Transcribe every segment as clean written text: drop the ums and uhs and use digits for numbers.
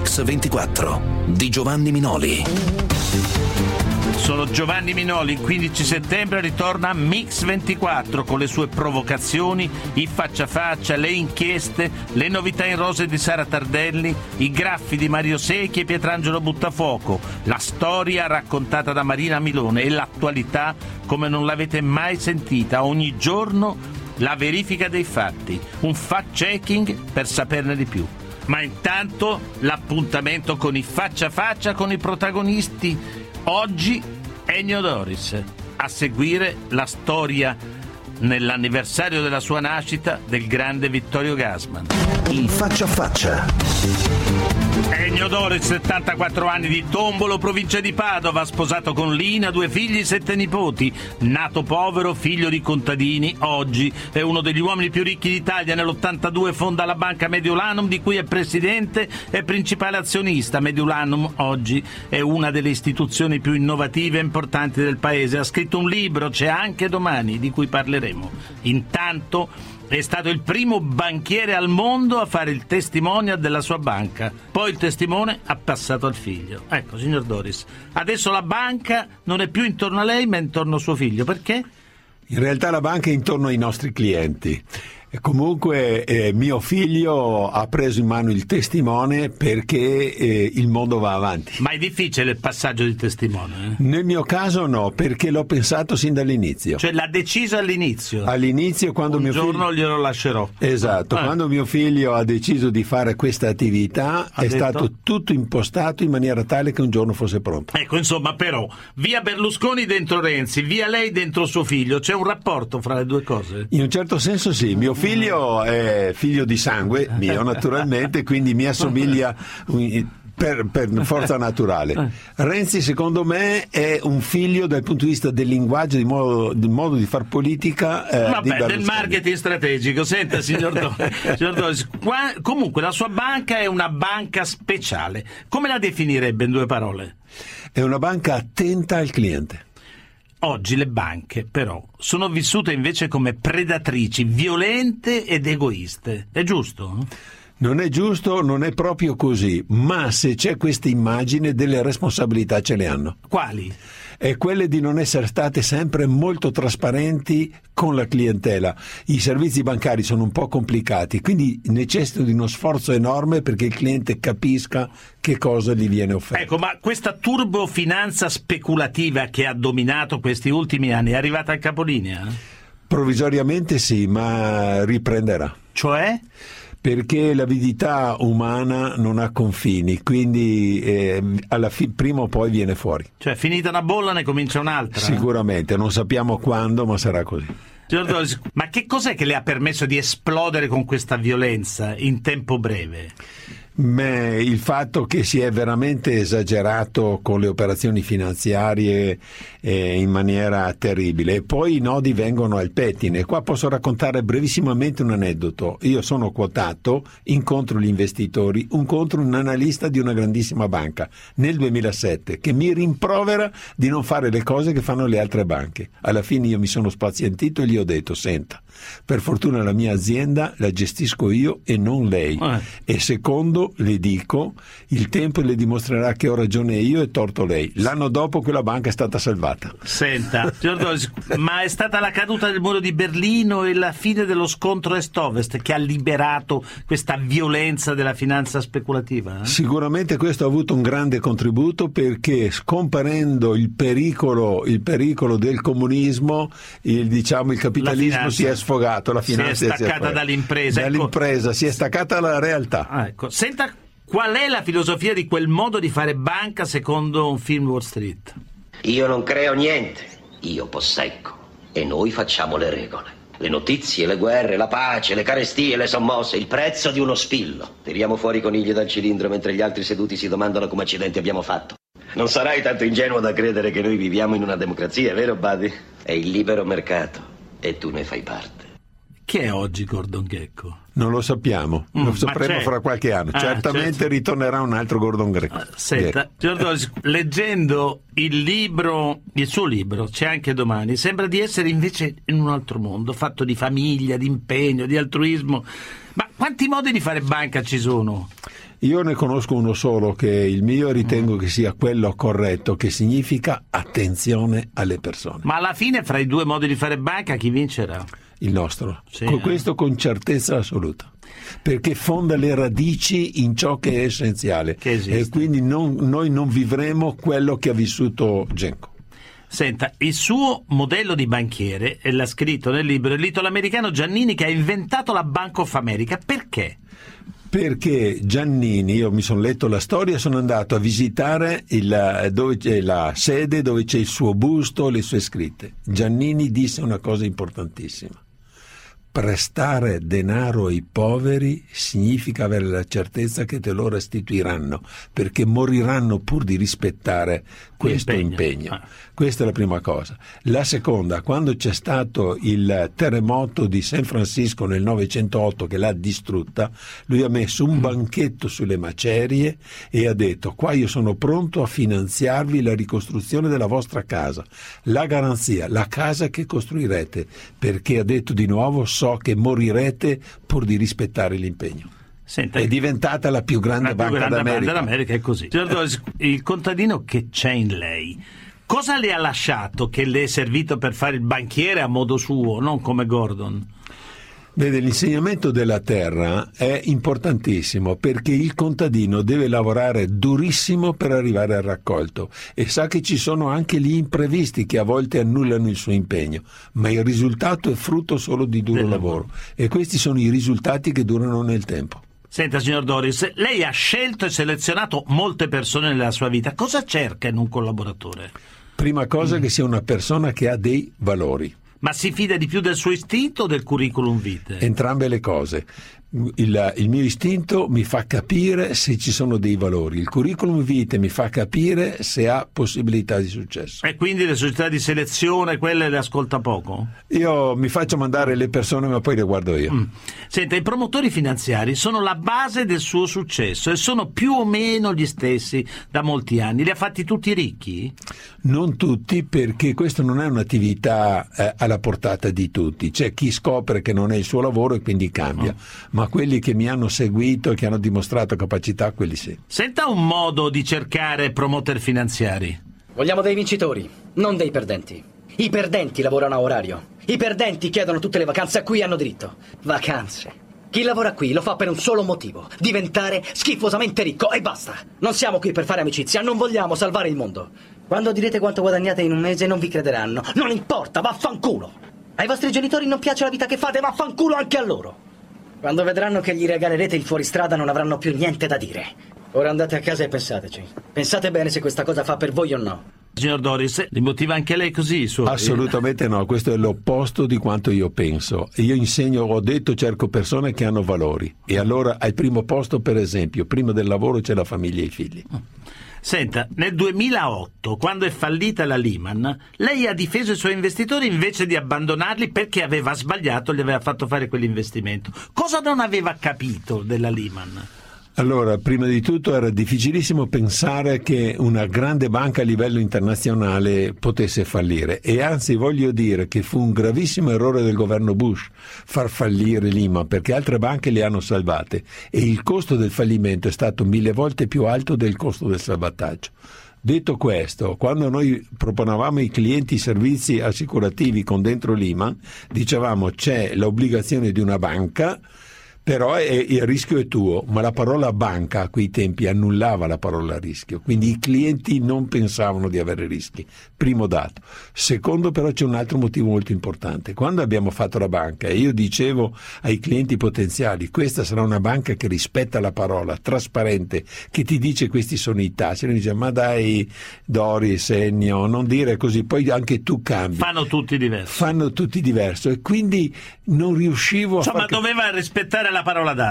Mix 24 di Giovanni Minoli. Sono Giovanni Minoli, il 15 settembre ritorna Mix 24 con le sue provocazioni, i faccia a faccia, le inchieste, le novità in rose di Sara Tardelli, i graffi di Mario Secchi e Pietrangelo Buttafuoco, la storia raccontata da Marina Milone e l'attualità come non l'avete mai sentita. Ogni giorno la verifica dei fatti, un fact-checking per saperne di più. Ma intanto l'appuntamento con i faccia a faccia con i protagonisti. Oggi Ennio Doris, a seguire la storia nell'anniversario della sua nascita del grande Vittorio Gassman. Il faccia a faccia. Ennio Doris, 74 anni, di Tombolo, provincia di Padova, sposato con Lina, 2 figli, 7 nipoti. Nato povero, figlio di contadini, oggi è uno degli uomini più ricchi d'Italia. Nell'82 fonda la banca Mediolanum, di cui è presidente e principale azionista. Mediolanum oggi è una delle istituzioni più innovative e importanti del paese. Ha scritto un libro, C'è anche domani, di cui parleremo. Intanto è stato il primo banchiere al mondo a fare il testimonial della sua banca. Poi il testimone ha passato al figlio. Ecco, signor Doris, adesso la banca non è più intorno a lei, ma intorno a suo figlio. Perché? In realtà la banca è intorno ai nostri clienti. E comunque mio figlio ha preso in mano il testimone perché il mondo va avanti. Ma è difficile il passaggio di testimone? Nel mio caso no, perché l'ho pensato sin dall'inizio. Cioè l'ha deciso all'inizio? All'inizio, quando un giorno glielo lascerò. Esatto, quando mio figlio ha deciso di fare questa attività stato tutto impostato in maniera tale che un giorno fosse pronto. Ecco, insomma, però, via Berlusconi dentro Renzi, via lei dentro suo figlio, c'è un rapporto fra le due cose? In un certo senso sì, mio figlio è figlio di sangue mio naturalmente, quindi mi assomiglia per forza naturale. Renzi secondo me è un figlio dal punto di vista del linguaggio, del modo di far politica, del marketing strategico. Senta, signor Doris, comunque la sua banca è una banca speciale. Come la definirebbe in 2 parole? È una banca attenta al cliente. Oggi le banche, però, sono vissute invece come predatrici, violente ed egoiste. È giusto? Non è giusto, non è proprio così, ma se c'è questa immagine, delle responsabilità ce le hanno. Quali? È quelle di non essere state sempre molto trasparenti con la clientela. I servizi bancari sono un po' complicati, quindi necessitano di uno sforzo enorme perché il cliente capisca che cosa gli viene offerto. Ecco, ma questa turbofinanza speculativa che ha dominato questi ultimi anni è arrivata al capolinea? Provvisoriamente sì, ma riprenderà. Cioè? Perché l'avidità umana non ha confini, quindi prima o poi viene fuori. Cioè, finita una bolla ne comincia un'altra? Sicuramente, non sappiamo quando, ma sarà così. Ma che cos'è che le ha permesso di esplodere con questa violenza in tempo breve? Il fatto che si è veramente esagerato con le operazioni finanziarie in maniera terribile, e poi i nodi vengono al pettine. Qua posso raccontare brevissimamente un aneddoto. Io sono quotato, incontro gli investitori, incontro un analista di una grandissima banca nel 2007 che mi rimprovera di non fare le cose che fanno le altre banche. Alla fine io mi sono spazientito e gli ho detto: senta, per fortuna la mia azienda la gestisco io e non lei, e secondo le dico, il tempo le dimostrerà che ho ragione io e torto lei. L'anno dopo quella banca è stata salvata. Senta, ma è stata la caduta del muro di Berlino e la fine dello scontro est-ovest che ha liberato questa violenza della finanza speculativa? Sicuramente questo ha avuto un grande contributo, perché scomparendo il pericolo del comunismo, il capitalismo si è sfogato, la finanza si è staccata dall'impresa. Dall'impresa, si è staccata dalla realtà. Ecco, senta, qual è la filosofia di quel modo di fare banca secondo un film Wall Street? Io non creo niente, io posseggo, e noi facciamo le regole. Le notizie, le guerre, la pace, le carestie, le sommosse, il prezzo di uno spillo. Tiriamo fuori i conigli dal cilindro mentre gli altri seduti si domandano come accidenti abbiamo fatto. Non sarai tanto ingenuo da credere che noi viviamo in una democrazia, vero Buddy? È il libero mercato e tu ne fai parte. Che è oggi Gordon Gekko? Non lo sappiamo, lo sapremo fra qualche anno. Certamente ritornerà un altro Gordon Gekko. Senta, leggendo il suo libro, C'è anche domani, sembra di essere invece in un altro mondo, fatto di famiglia, di impegno, di altruismo. Ma quanti modi di fare banca ci sono? Io ne conosco uno solo, che è il mio, ritengo che sia quello corretto, che significa attenzione alle persone. Ma alla fine, fra i due modi di fare banca, chi vincerà? Il nostro, Sì, questo con certezza assoluta, perché fonda le radici in ciò che è essenziale, Che esiste. e quindi noi non vivremo quello che ha vissuto Genco. Senta, il suo modello di banchiere, e l'ha scritto nel libro, è l'italo-americano Giannini, che ha inventato la Bank of America. Perché? Perché Giannini, io mi sono letto la storia, sono andato a visitare dove c'è la sede, dove c'è il suo busto, le sue scritte. Giannini disse una cosa importantissima: prestare denaro ai poveri significa avere la certezza che te lo restituiranno, perché moriranno pur di rispettare questo impegno. Questa è la prima cosa. La seconda, quando c'è stato il terremoto di San Francisco nel 908 che l'ha distrutta, lui ha messo un banchetto sulle macerie e ha detto: qua io sono pronto a finanziarvi la ricostruzione della vostra casa, la garanzia, la casa che costruirete, perché ha detto di nuovo: so che morirete pur di rispettare l'impegno. Senta, è diventata la più grande banca d'America. Banca è così. Signor Doris, il contadino che c'è in lei, cosa le ha lasciato che le è servito per fare il banchiere a modo suo, non come Gordon? Vede, l'insegnamento della terra è importantissimo, perché il contadino deve lavorare durissimo per arrivare al raccolto e sa che ci sono anche gli imprevisti che a volte annullano il suo impegno, ma il risultato è frutto solo di duro lavoro, e questi sono i risultati che durano nel tempo. Senta, signor Doris, lei ha scelto e selezionato molte persone nella sua vita. Cosa cerca in un collaboratore? Prima cosa, che sia una persona che ha dei valori. Ma si fida di più del suo istinto o del curriculum vitae? Entrambe le cose. Il mio istinto mi fa capire se ci sono dei valori, il curriculum vitae mi fa capire se ha possibilità di successo. E quindi le società di selezione, quelle le ascolta poco? Io mi faccio mandare le persone, ma poi le guardo io. Senta, i promotori finanziari sono la base del suo successo e sono più o meno gli stessi da molti anni. Li ha fatti tutti ricchi? Non tutti, perché questa non è un'attività alla portata di tutti. C'è chi scopre che non è il suo lavoro e quindi cambia, ma quelli che mi hanno seguito e che hanno dimostrato capacità, quelli sì. Senta un modo di cercare promoter finanziari. Vogliamo dei vincitori, non dei perdenti. I perdenti lavorano a orario. I perdenti chiedono tutte le vacanze a cui hanno diritto. Vacanze. Chi lavora qui lo fa per un solo motivo: diventare schifosamente ricco, e basta. Non siamo qui per fare amicizia, non vogliamo salvare il mondo. Quando direte quanto guadagnate in un mese non vi crederanno. Non importa, vaffanculo. Ai vostri genitori non piace la vita che fate, vaffanculo anche a loro. Quando vedranno che gli regalerete il fuoristrada non avranno più niente da dire. Ora andate a casa e pensateci. Pensate bene se questa cosa fa per voi o no. Signor Doris, li motiva anche lei così i suoi? Assolutamente no, questo è l'opposto di quanto io penso. Io insegno, ho detto, cerco persone che hanno valori, e allora al primo posto, per esempio, prima del lavoro c'è la famiglia e i figli. Senta, nel 2008, quando è fallita la Lehman, lei ha difeso i suoi investitori invece di abbandonarli perché aveva sbagliato, gli aveva fatto fare quell'investimento. Cosa non aveva capito della Lehman? Allora, prima di tutto era difficilissimo pensare che una grande banca a livello internazionale potesse fallire, e anzi voglio dire che fu un gravissimo errore del governo Bush far fallire Lehman, perché altre banche le hanno salvate e il costo del fallimento è stato 1000 volte più alto del costo del salvataggio. Detto questo, quando noi proponevamo ai clienti servizi assicurativi con dentro Lehman, dicevamo: c'è l'obbligazione di una banca, però il rischio è tuo, ma la parola banca a quei tempi annullava la parola rischio, quindi i clienti non pensavano di avere rischi, primo dato. Secondo, però, c'è un altro motivo molto importante. Quando abbiamo fatto la banca e io dicevo ai clienti potenziali: questa sarà una banca che rispetta la parola, trasparente, che ti dice questi sono i tassi, e noi diciamo: ma dai Doris, Ennio, non dire così, poi anche tu cambi. Fanno tutti diverso. E quindi non riuscivo a ma doveva rispettare la parola data.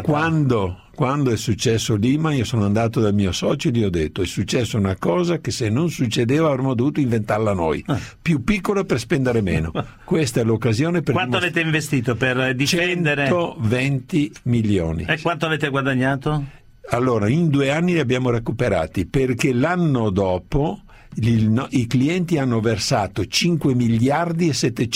Quando è successo Lehman, io sono andato dal mio socio e gli ho detto: è successa una cosa che se non succedeva avremmo dovuto inventarla noi, più piccola per spendere meno. Questa è l'occasione per Quanto avete investito per difendere? 120 milioni. E quanto avete guadagnato? Allora, in 2 anni li abbiamo recuperati, perché l'anno dopo i clienti hanno versato 5 miliardi e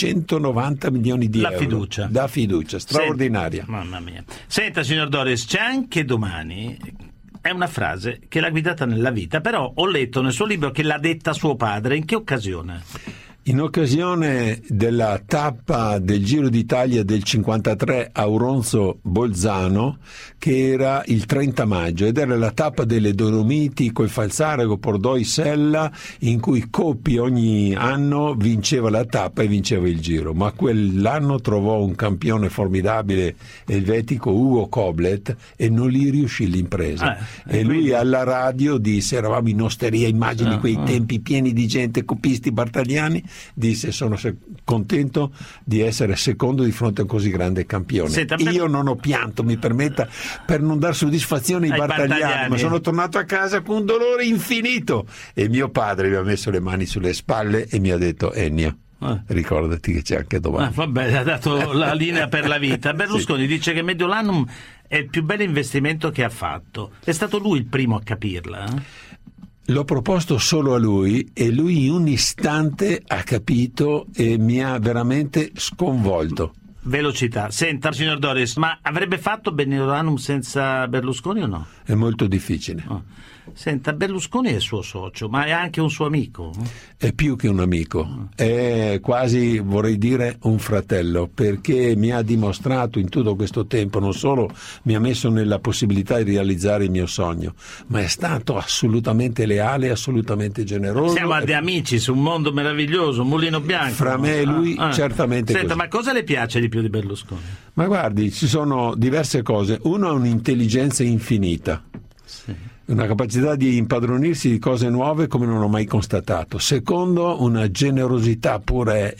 790 milioni di euro. Da fiducia, straordinaria. Mamma mia. Senta, signor Doris, c'è anche domani è una frase che l'ha guidata nella vita, però ho letto nel suo libro che l'ha detta suo padre. In che occasione? In occasione della tappa del Giro d'Italia del 53 a Auronzo-Bolzano, che era il 30 maggio, ed era la tappa delle Dolomiti col Falzarago, Pordoi, Sella, in cui Coppi ogni anno vinceva la tappa e vinceva il Giro, ma quell'anno trovò un campione formidabile elvetico, Ugo Koblet, e non gli riuscì l'impresa. E lui alla radio disse, eravamo in osteria, immagini quei tempi pieni di gente, copisti, bartagliani, disse sono contento di essere secondo di fronte a un così grande campione. Senta, io non ho pianto, mi permetta, per non dar soddisfazione ai bartagliani, ma sono tornato a casa con un dolore infinito, e mio padre mi ha messo le mani sulle spalle e mi ha detto, Ennio, ricordati che c'è anche domani. Vabbè, ha dato la linea per la vita. Berlusconi dice che Mediolanum è il più bel investimento che ha fatto. È stato lui il primo a capirla? L'ho proposto solo a lui e lui in un istante ha capito e mi ha veramente sconvolto. Velocità. Senta, signor Doris, ma avrebbe fatto Mediolanum senza Berlusconi o no? È molto difficile. Senta, Berlusconi è suo socio, ma è anche un suo amico? È più che un amico, è quasi, vorrei dire, un fratello, perché mi ha dimostrato in tutto questo tempo, non solo mi ha messo nella possibilità di realizzare il mio sogno, ma è stato assolutamente leale, assolutamente generoso. Siamo amici su un mondo meraviglioso, un mulino bianco. Fra me e lui certamente. Senta, così. ma cosa le piace di più di Berlusconi? Ma guardi, ci sono diverse cose. Uno ha un'intelligenza infinita. Sì. Una capacità di impadronirsi di cose nuove come non ho mai constatato. Secondo, una generosità pure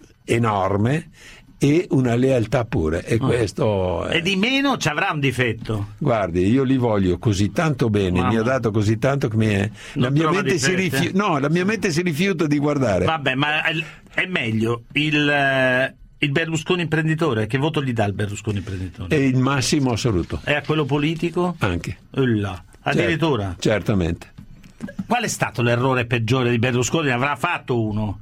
enorme e una lealtà pure. E questo E di meno ci avrà un difetto. Guardi, io li voglio così tanto bene, mi ha dato così tanto che la mia mente si rifiuta di guardare. Vabbè, ma è meglio il Berlusconi imprenditore. Che voto gli dà il Berlusconi imprenditore? È il massimo assoluto. E a quello politico? Anche. Addirittura? Certamente. Qual è stato l'errore peggiore di Berlusconi? Ne avrà fatto uno?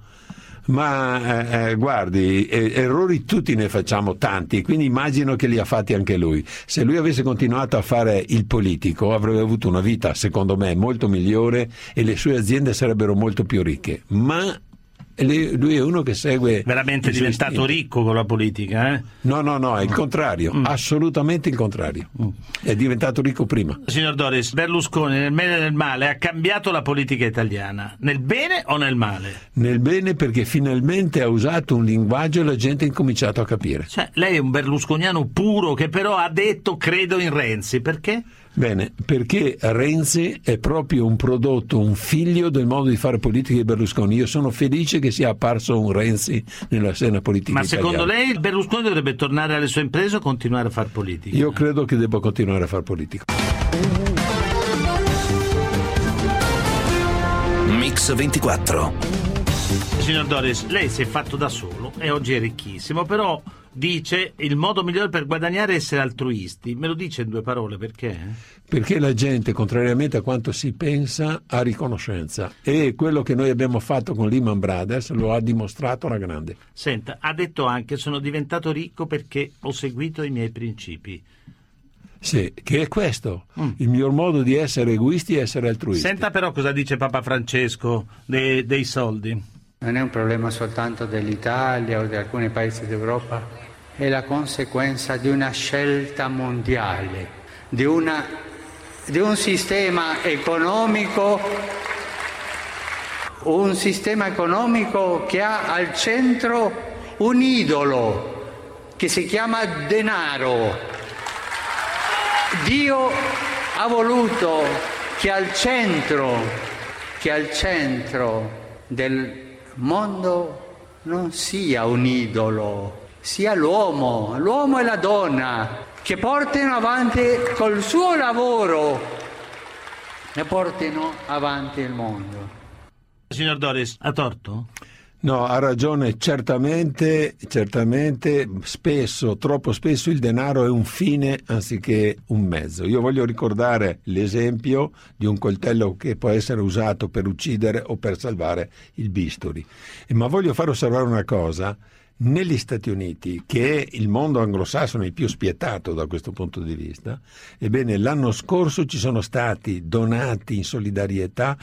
Ma guardi, errori tutti ne facciamo tanti, quindi immagino che li ha fatti anche lui. Se lui avesse continuato a fare il politico avrebbe avuto una vita, secondo me, molto migliore e le sue aziende sarebbero molto più ricche. Ma lui è uno che segue veramente diventato ricco con la politica, No, è il contrario, assolutamente il contrario. È diventato ricco prima. Signor Doris, Berlusconi nel bene e nel male ha cambiato la politica italiana, nel bene o nel male? Nel bene, perché finalmente ha usato un linguaggio e la gente ha incominciato a capire. Cioè, lei è un berlusconiano puro che però ha detto credo in Renzi, perché? Bene, perché Renzi è proprio un prodotto, un figlio del modo di fare politica di Berlusconi. Io sono felice che sia apparso un Renzi nella scena politica italiana. Ma secondo lei Berlusconi dovrebbe tornare alle sue imprese o continuare a fare politica? Io credo che debba continuare a fare politica. Mix 24. Signor Doris, lei si è fatto da solo e oggi è ricchissimo, però dice il modo migliore per guadagnare è essere altruisti. Me lo dice in 2 parole, perché? Perché la gente, contrariamente a quanto si pensa, ha riconoscenza, e quello che noi abbiamo fatto con Lehman Brothers lo ha dimostrato alla grande. Senta, ha detto anche sono diventato ricco perché ho seguito i miei principi. Sì, che è questo, il miglior modo di essere egoisti e essere altruisti. Senta però cosa dice Papa Francesco dei soldi. Non è un problema soltanto dell'Italia o di alcuni paesi d'Europa, è la conseguenza di una scelta mondiale, di un sistema economico, che ha al centro un idolo che si chiama denaro. Dio ha voluto che al centro del mondo non sia un idolo, sia l'uomo e la donna che portino avanti col suo lavoro e portino avanti il mondo. Signor Doris, ha torto? No, ha ragione, certamente, spesso, troppo spesso il denaro è un fine anziché un mezzo. Io voglio ricordare l'esempio di un coltello che può essere usato per uccidere o per salvare il bisturi. Ma voglio far osservare una cosa, Negli Stati Uniti, che è il mondo anglosassone il più spietato da questo punto di vista, ebbene l'anno scorso ci sono stati donati in solidarietà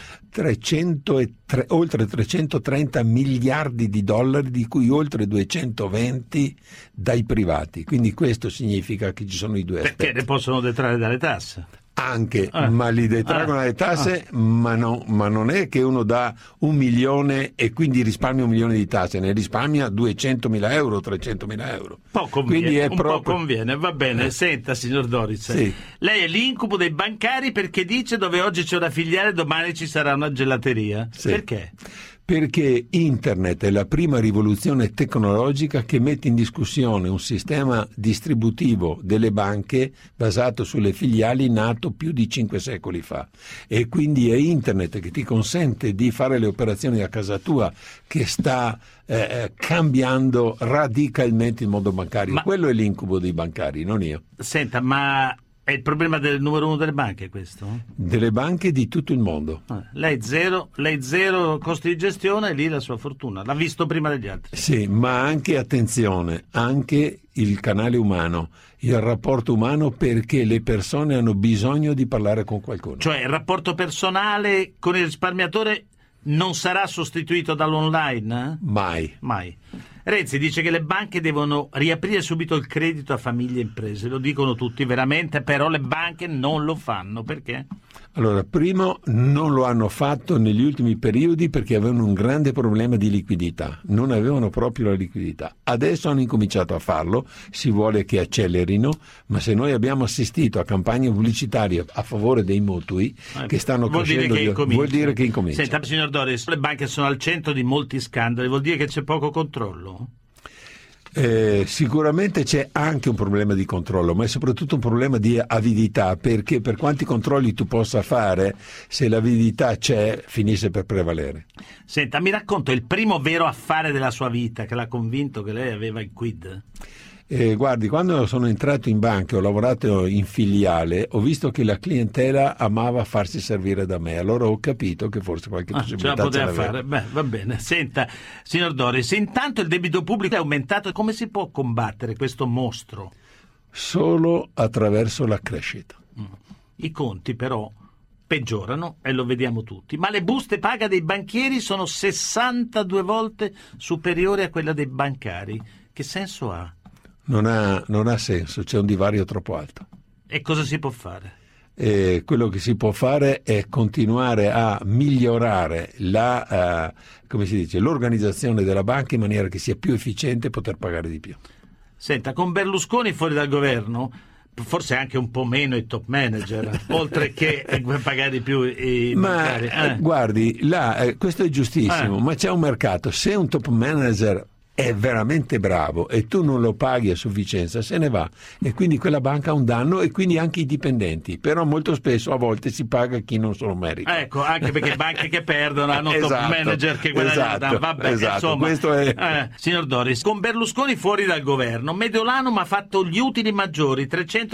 oltre 330 miliardi di dollari, di cui oltre 220 dai privati. Quindi questo significa che ci sono i due aspetti. Perché ne possono detrarre dalle tasse? Anche, ma li detraggono le tasse, ma non è che uno dà 1 milione e quindi risparmia 1 milione di tasse, ne risparmia 200.000 euro, 300.000 euro. Po' conviene, va bene. Senta, signor Doris, sì. Lei è l'incubo dei bancari perché dice dove oggi c'è una filiale, domani ci sarà una gelateria. Sì. Perché? Perché internet è la prima rivoluzione tecnologica che mette in discussione un sistema distributivo delle banche basato sulle filiali nato più di 5 secoli fa, e quindi è internet che ti consente di fare le operazioni a casa tua, che sta cambiando radicalmente il mondo bancario. Quello è l'incubo dei bancari, non io. Senta, ma è il problema del numero uno delle banche questo? Delle banche di tutto il mondo. Lei zero costi di gestione, e lì la sua fortuna. L'ha visto prima degli altri. Sì, ma anche, attenzione, anche il canale umano, il rapporto umano, perché le persone hanno bisogno di parlare con qualcuno. Cioè il rapporto personale con il risparmiatore non sarà sostituito dall'online? Mai. Renzi dice che le banche devono riaprire subito il credito a famiglie e imprese, lo dicono tutti veramente, però le banche non lo fanno. Perché? Allora, primo, non lo hanno fatto negli ultimi periodi perché avevano un grande problema di liquidità, non avevano proprio la liquidità. Adesso hanno incominciato a farlo, si vuole che accelerino, ma se noi abbiamo assistito a campagne pubblicitarie a favore dei mutui che stanno crescendo, vuol dire che incomincia. Senta, signor Doris, le banche sono al centro di molti scandali, vuol dire che c'è poco controllo? Sicuramente c'è anche un problema di controllo, ma è soprattutto un problema di avidità, perché per quanti controlli tu possa fare, se l'avidità c'è, finisce per prevalere. Senta, mi racconta il primo vero affare della sua vita che l'ha convinto che lei aveva il quid? Guardi, quando sono entrato in banca e ho lavorato in filiale, ho visto che la clientela amava farsi servire da me, allora ho capito che forse qualche possibilità ce la poteva fare. Beh, va bene. Senta, signor Doris, intanto il debito pubblico è aumentato, come si può combattere questo mostro? Solo attraverso la crescita. I conti però peggiorano e lo vediamo tutti, ma le buste paga dei banchieri sono 62 volte superiori a quella dei bancari. Che senso ha? Non ha senso, c'è un divario troppo alto. E cosa si può fare? Quello che si può fare è continuare a migliorare l'organizzazione della banca in maniera che sia più efficiente e poter pagare di più. Senta, con Berlusconi fuori dal governo, forse anche un po' meno i top manager, oltre che pagare di più i bancari. Guardi, questo è giustissimo, ma c'è un mercato. Se un top manager è veramente bravo e tu non lo paghi a sufficienza, se ne va, e quindi quella banca ha un danno, e quindi anche i dipendenti, però molto spesso a volte si paga chi non se lo merita. Ecco, anche perché banche che perdono hanno top manager che guadagnano. Vabbè, insomma, questo è... signor Doris, con Berlusconi fuori dal governo, Mediolanum ha fatto gli utili maggiori,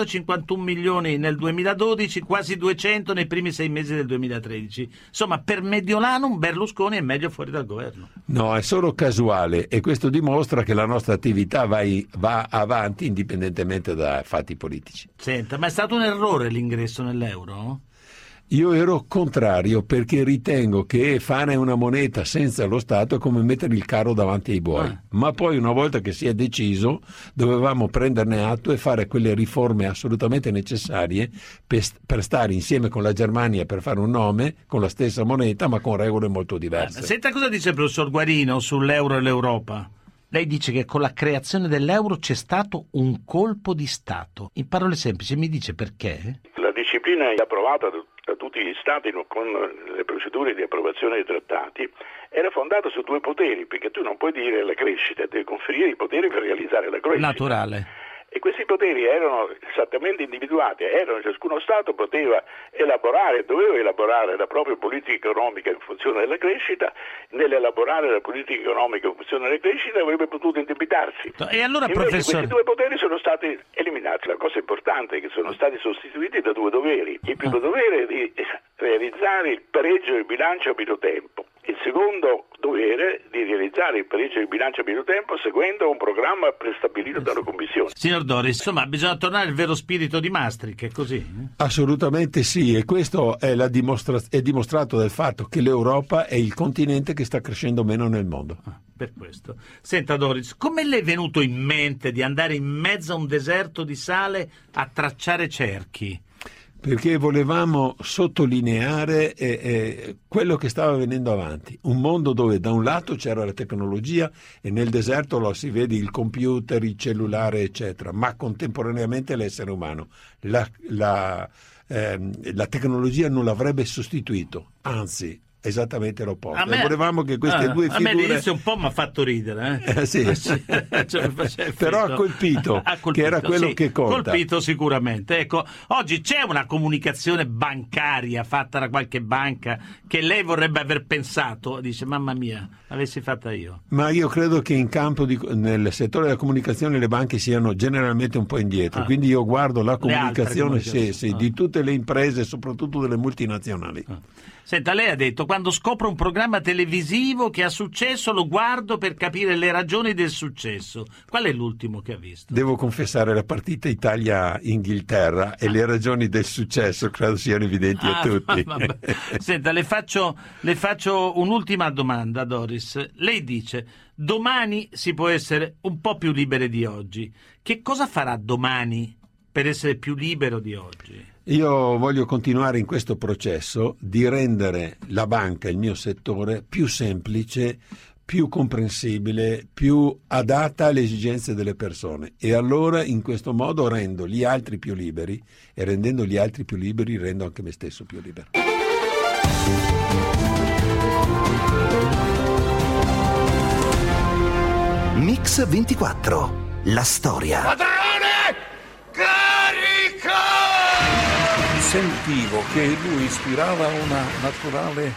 351 milioni nel 2012, quasi 200 nei primi 6 mesi del 2013. Insomma, per Mediolanum Berlusconi è meglio fuori dal governo. No, è solo casuale, e questo dimostra che la nostra attività va avanti indipendentemente da fatti politici. Senta, ma è stato un errore l'ingresso nell'euro? Io ero contrario, perché ritengo che fare una moneta senza lo Stato è come mettere il carro davanti ai buoi. Ma poi, una volta che si è deciso, dovevamo prenderne atto e fare quelle riforme assolutamente necessarie per stare insieme con la Germania, per fare un nome con la stessa moneta ma con regole molto diverse. Senta cosa dice il professor Guarino sull'euro e l'Europa. Lei dice che con la creazione dell'euro c'è stato un colpo di Stato. In parole semplici mi dice perché? La disciplina è approvata da tutti gli Stati con le procedure di approvazione dei trattati, era fondata su 2 poteri, perché tu non puoi dire la crescita, devi conferire i poteri per realizzare la crescita. Naturale. E questi poteri erano esattamente individuati, ciascuno Stato poteva doveva elaborare la propria politica economica in funzione della crescita. Nell'elaborare la politica economica in funzione della crescita avrebbe potuto indebitarsi. E allora, invece professore, questi 2 poteri sono stati eliminati. La cosa importante è che sono stati sostituiti da 2 doveri. Il primo dovere è di realizzare il pareggio del bilancio a pieno tempo. Il secondo dovere di realizzare il pareggio di bilancio a medio tempo seguendo un programma prestabilito dalla Commissione. Signor Doris, insomma, bisogna tornare al vero spirito di Maastricht, è così? Assolutamente sì, e questo è dimostrato dal fatto che l'Europa è il continente che sta crescendo meno nel mondo. Per questo. Senta Doris, come le è venuto in mente di andare in mezzo a un deserto di sale a tracciare cerchi? Perché volevamo sottolineare quello che stava venendo avanti, un mondo dove da un lato c'era la tecnologia e nel deserto lo si vede il computer, il cellulare eccetera, ma contemporaneamente l'essere umano. La tecnologia non l'avrebbe sostituito, anzi esattamente l'opposto. Volevamo che queste due figure... A me all'inizio un po' mi ha fatto ridere. Sì. Però ha colpito, che era quello che conta. Colpito sicuramente. Ecco, oggi c'è una comunicazione bancaria fatta da qualche banca che lei vorrebbe aver pensato, dice mamma mia, l'avessi fatta io. Ma io credo che in campo nel settore della comunicazione le banche siano generalmente un po' indietro, quindi io guardo la comunicazione di tutte le imprese, soprattutto delle multinazionali. Senta, lei ha detto, quando scopro un programma televisivo che ha successo lo guardo per capire le ragioni del successo. Qual è l'ultimo che ha visto? Devo confessare la partita Italia-Inghilterra e le ragioni del successo credo siano evidenti a tutti. Senta, le faccio un'ultima domanda, Doris. Lei dice, domani si può essere un po' più liberi di oggi. Che cosa farà domani per essere più libero di oggi? Io voglio continuare in questo processo di rendere la banca, il mio settore, più semplice, più comprensibile, più adatta alle esigenze delle persone. E allora in questo modo rendo gli altri più liberi e rendendo gli altri più liberi rendo anche me stesso più libero. Mix 24, la storia. Padrone! Carica! Sentivo che lui ispirava una naturale,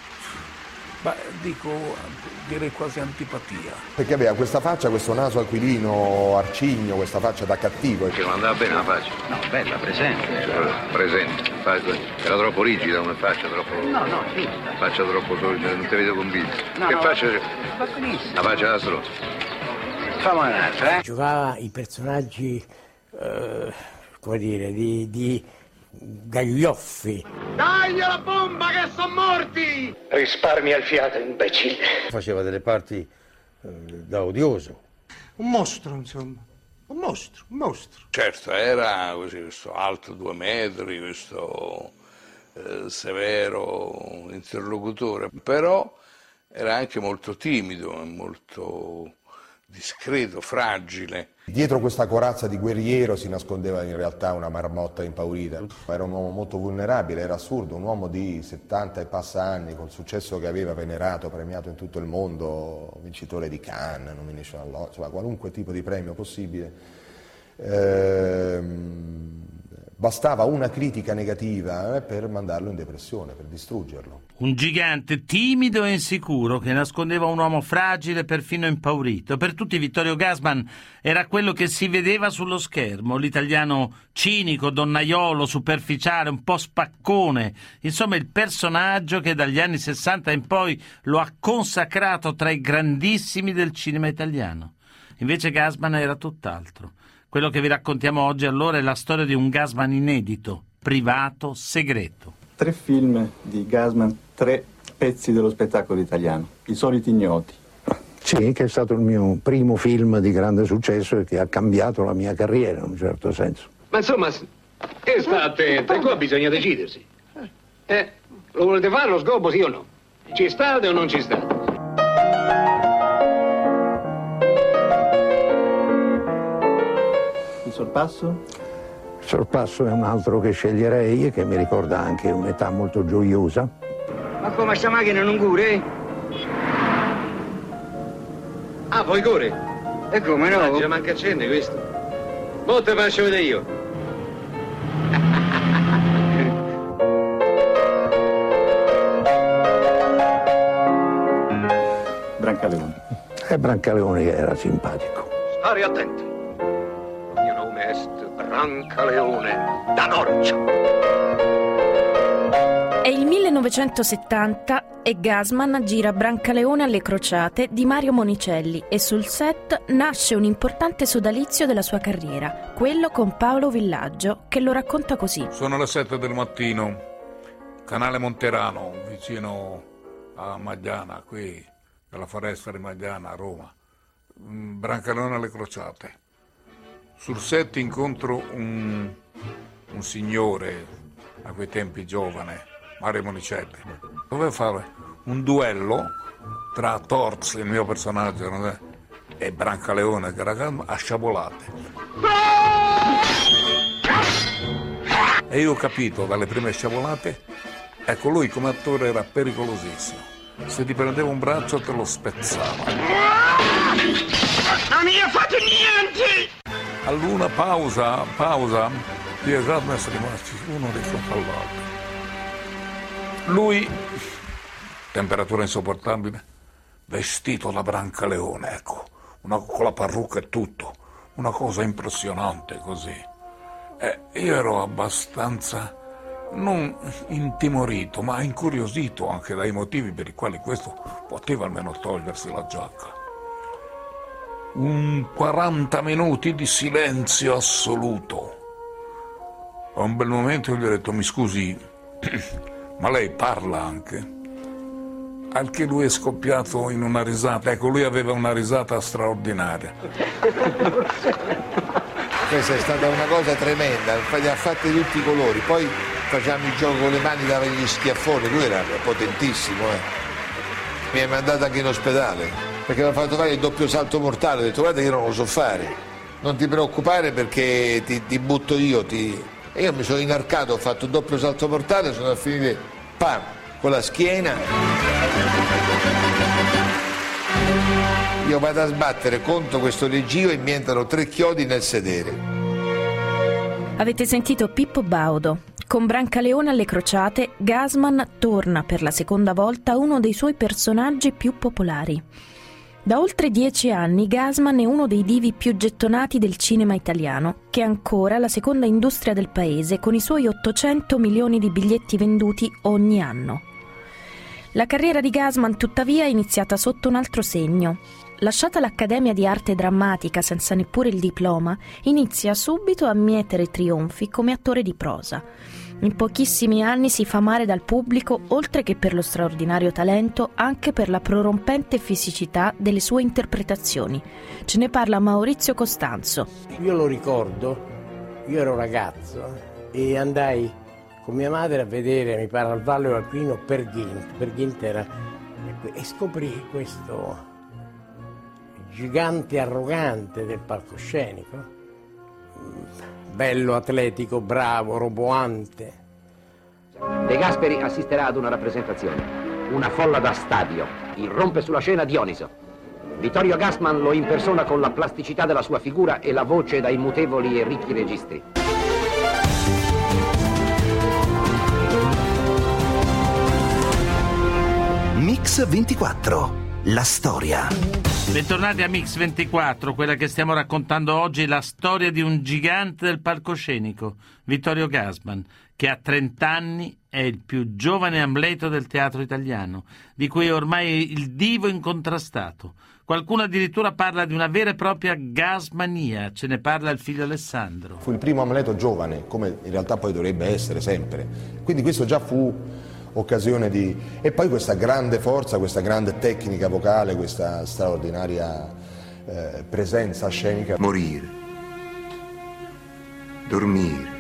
direi quasi antipatia. Perché aveva questa faccia, questo naso aquilino, arcigno, questa faccia da cattivo. Che non andava bene la faccia? No, bella, presente. Presente. Era troppo rigida come faccia, troppo... No, giusta. Faccia troppo solida, non ti vedo convinto. No, che faccia c'è? Va benissimo. La faccia da stronzo. Fammi un'altra, Giocava i personaggi, di gaglioffi. Dai la bomba che sono morti! Risparmia il fiato, imbecille. Faceva delle parti da odioso. Un mostro, insomma. Un mostro. Certo, era così, questo alto 2 metri, questo severo interlocutore, però era anche molto timido, molto discreto, fragile. Dietro questa corazza di guerriero si nascondeva in realtà una marmotta impaurita. Era un uomo molto vulnerabile, era assurdo, un uomo di 70 e passa anni, col successo che aveva, venerato, premiato in tutto il mondo, vincitore di Cannes, nomination all'Oscar, insomma qualunque tipo di premio possibile. Bastava una critica negativa per mandarlo in depressione, per distruggerlo. Un gigante timido e insicuro che nascondeva un uomo fragile, perfino impaurito. Per tutti Vittorio Gassman era quello che si vedeva sullo schermo, l'italiano cinico, donnaiolo, superficiale, un po' spaccone, insomma il personaggio che dagli anni 60 in poi lo ha consacrato tra i grandissimi del cinema italiano. Invece Gassman era tutt'altro. Quello che vi raccontiamo oggi allora è la storia di un Gassman inedito, privato, segreto. 3 film di Gassman, 3 pezzi dello spettacolo italiano, I soliti ignoti. Sì, che è stato il mio primo film di grande successo e che ha cambiato la mia carriera in un certo senso. Ma insomma, sta attento, qua bisogna decidersi. Lo volete fare lo sgobo, sì o no? Ci state o non ci state? Il sorpasso? Il sorpasso è un altro che sceglierei e che mi ricorda anche un'età molto gioiosa. Ma come sta macchina non cure? Ah, poi cure? E come no? Già manca accende questo. Mo te faccio vedere io. Brancaleone. È Brancaleone che era simpatico. Stare attenti. Il mio nome è Brancaleone da Norcia. È il 1970 e Gassman gira Brancaleone alle crociate di Mario Monicelli e sul set nasce un importante sodalizio della sua carriera, quello con Paolo Villaggio, che lo racconta così. Sono le 7 del mattino, canale Monterano, vicino a Magliana, qui dalla foresta di Magliana a Roma. Brancaleone alle crociate. Sul set incontro un signore, a quei tempi giovane, Mario Monicelli. Doveva fare un duello tra Torz, il mio personaggio, e Brancaleone, che era a sciabolate. E io ho capito dalle prime sciabolate, ecco, lui come attore era pericolosissimo. Se ti prendeva un braccio te lo spezzava. Non mi ha fatto niente! All'una pausa, io e Gassman siamo rimasti uno di fronte all'altro. Lui, temperatura insopportabile, vestito da Brancaleone, ecco, con la parrucca e tutto, una cosa impressionante così. E io ero abbastanza, non intimorito, ma incuriosito anche dai motivi per i quali questo poteva almeno togliersi la giacca. 40 minuti di silenzio assoluto. A un bel momento gli ho detto: mi scusi, ma lei parla anche? Al che lui è scoppiato in una risata. Ecco, lui aveva una risata straordinaria. Questa è stata una cosa tremenda, li ha fatti di tutti i colori. Poi facciamo il gioco con le mani, dava gli schiaffoni, lui era potentissimo. Mi ha mandato anche in ospedale, perché mi ha fatto fare il doppio salto mortale. Ho detto: guarda che io non lo so fare, non ti preoccupare perché ti butto io. E io mi sono inarcato, ho fatto il doppio salto mortale, sono a finire pam, con la schiena. Io vado a sbattere contro questo leggio e mi entrano 3 chiodi nel sedere. Avete sentito Pippo Baudo. Con Brancaleone alle crociate, Gassman torna per la seconda volta uno dei suoi personaggi più popolari. Da oltre 10 anni Gassman è uno dei divi più gettonati del cinema italiano, che è ancora la seconda industria del paese, con i suoi 800 milioni di biglietti venduti ogni anno. La carriera di Gassman, tuttavia, è iniziata sotto un altro segno. Lasciata l'Accademia di Arte Drammatica senza neppure il diploma, inizia subito a mietere trionfi come attore di prosa. In pochissimi anni si fa amare dal pubblico, oltre che per lo straordinario talento, anche per la prorompente fisicità delle sue interpretazioni. Ce ne parla Maurizio Costanzo. Io lo ricordo, io ero ragazzo e andai con mia madre a vedere, mi pare, al Valle Alpino Per Ghint era, e scoprì questo gigante arrogante del palcoscenico, bello, atletico, bravo, roboante. De Gasperi assisterà ad una rappresentazione. Una folla da stadio. Irrompe sulla scena Dioniso. Vittorio Gassman lo impersona con la plasticità della sua figura e la voce dai mutevoli e ricchi registri. Mix 24, la storia. Bentornati a Mix 24, quella che stiamo raccontando oggi è la storia di un gigante del palcoscenico, Vittorio Gassman, che a 30 anni è il più giovane Amleto del teatro italiano, di cui è ormai il divo incontrastato. Qualcuno addirittura parla di una vera e propria Gassmania, ce ne parla il figlio Alessandro. Fu il primo Amleto giovane, come in realtà poi dovrebbe essere sempre. Quindi questo già fu occasione di... E poi questa grande forza, questa grande tecnica vocale, questa straordinaria presenza scenica. Morire, dormire,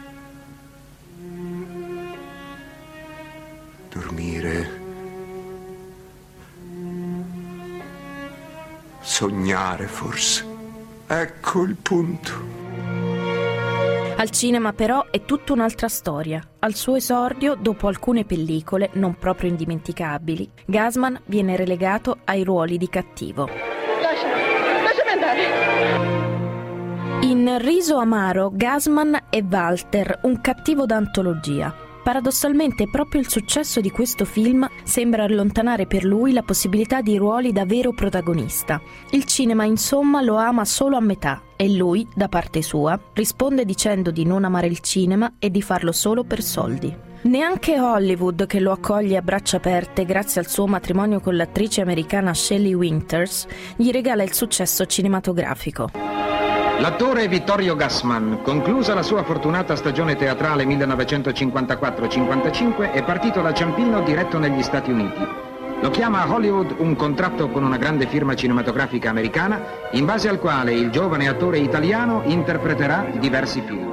sognare forse. Ecco il punto. Al cinema però è tutta un'altra storia. Al suo esordio, dopo alcune pellicole non proprio indimenticabili, Gassman viene relegato ai ruoli di cattivo. Lasciami andare. In Riso amaro, Gassman è Walter, un cattivo d'antologia. Paradossalmente, proprio il successo di questo film sembra allontanare per lui la possibilità di ruoli da vero protagonista. Il cinema, insomma, lo ama solo a metà e lui, da parte sua, risponde dicendo di non amare il cinema e di farlo solo per soldi. Neanche Hollywood, che lo accoglie a braccia aperte grazie al suo matrimonio con l'attrice americana Shelley Winters, gli regala il successo cinematografico. L'attore Vittorio Gassman, conclusa la sua fortunata stagione teatrale 1954-55, è partito da Ciampino diretto negli Stati Uniti. Lo chiama a Hollywood un contratto con una grande firma cinematografica americana, in base al quale il giovane attore italiano interpreterà diversi film.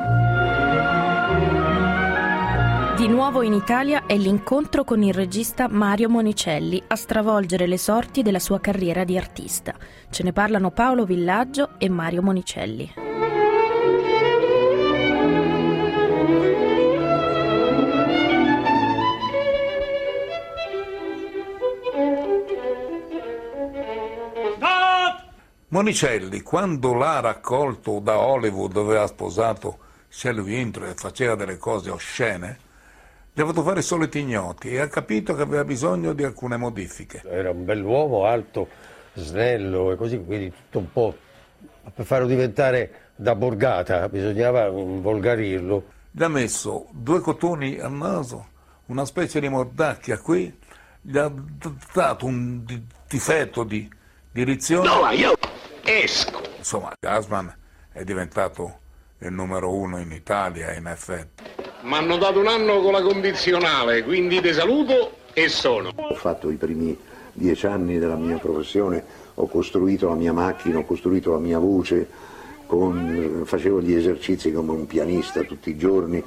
Di nuovo in Italia è l'incontro con il regista Mario Monicelli a stravolgere le sorti della sua carriera di artista. Ce ne parlano Paolo Villaggio e Mario Monicelli. Monicelli, quando l'ha raccolto da Hollywood, dove aveva sposato Shelley Winters e faceva delle cose oscene, gli ha fatto fare i soliti ignoti e ha capito che aveva bisogno di alcune modifiche. Era un bell'uomo, alto, snello e così, quindi tutto un po'. Per farlo diventare da borgata bisognava volgarirlo. Gli ha messo 2 cotoni al naso, una specie di mordacchia qui, gli ha dato un difetto di direzione. No, io esco! Insomma, Gassman è diventato il numero 1 in Italia, in effetti. Mi hanno dato un anno con la condizionale, quindi ti saluto e sono. Ho fatto i primi 10 anni della mia professione, ho costruito la mia macchina, ho costruito la mia voce, facevo gli esercizi come un pianista tutti i giorni.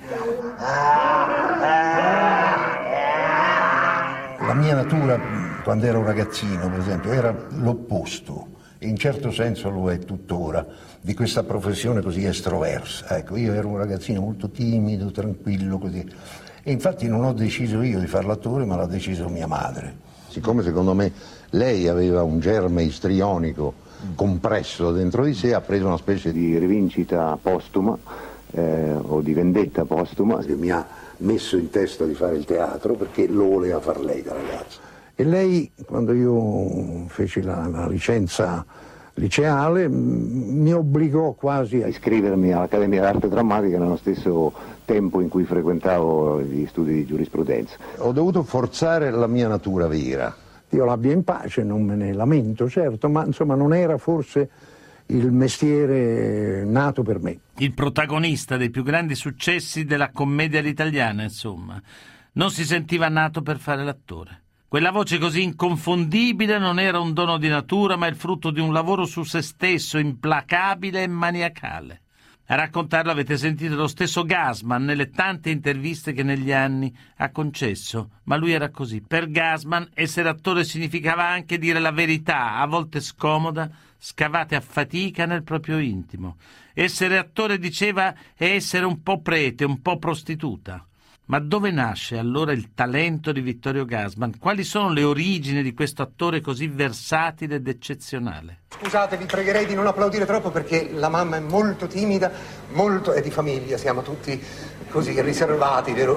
La mia natura, quando ero ragazzino, per esempio, era l'opposto, e in certo senso lo è tuttora, di questa professione così estroversa. Ecco, io ero un ragazzino molto timido, tranquillo, così. E infatti non ho deciso io di fare l'attore, ma l'ha deciso mia madre. Siccome secondo me lei aveva un germe istrionico compresso dentro di sé, ha preso una specie di rivincita postuma, o di vendetta postuma, che mi ha messo in testa di fare il teatro perché lo voleva far lei da ragazzo. E lei, quando io feci la licenza liceale, mi obbligò quasi a iscrivermi all'Accademia d'Arte Drammatica nello stesso tempo in cui frequentavo gli studi di giurisprudenza. Ho dovuto forzare la mia natura vera. Dio l'abbia in pace, non me ne lamento, certo, ma insomma non era forse il mestiere nato per me. Il protagonista dei più grandi successi della commedia all'italiana, insomma. Non si sentiva nato per fare l'attore. Quella voce così inconfondibile non era un dono di natura, ma il frutto di un lavoro su se stesso, implacabile e maniacale. A raccontarlo avete sentito lo stesso Gassman nelle tante interviste che negli anni ha concesso, ma lui era così. Per Gassman essere attore significava anche dire la verità, a volte scomoda, scavate a fatica nel proprio intimo. Essere attore, diceva, è essere un po' prete, un po' prostituta. Ma dove nasce allora il talento di Vittorio Gassman? Quali sono le origini di questo attore così versatile ed eccezionale? Scusate, vi pregherei di non applaudire troppo perché la mamma è molto timida, molto è di famiglia, siamo tutti così riservati, vero?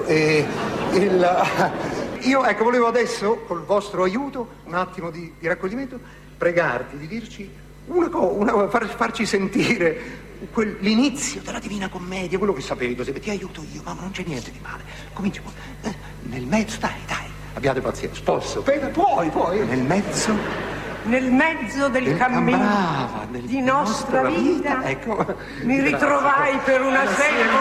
Io ecco, volevo adesso, col vostro aiuto, un attimo di raccoglimento, pregarti di dirci farci sentire l'inizio della Divina Commedia, quello che sapevi così. Ti aiuto io, mamma, non c'è niente di male. Cominci nel mezzo, dai, abbiate pazienza. Posso? Puoi. Nel mezzo del cammino brava, di nostra vita, ecco, mi ritrovai per una selva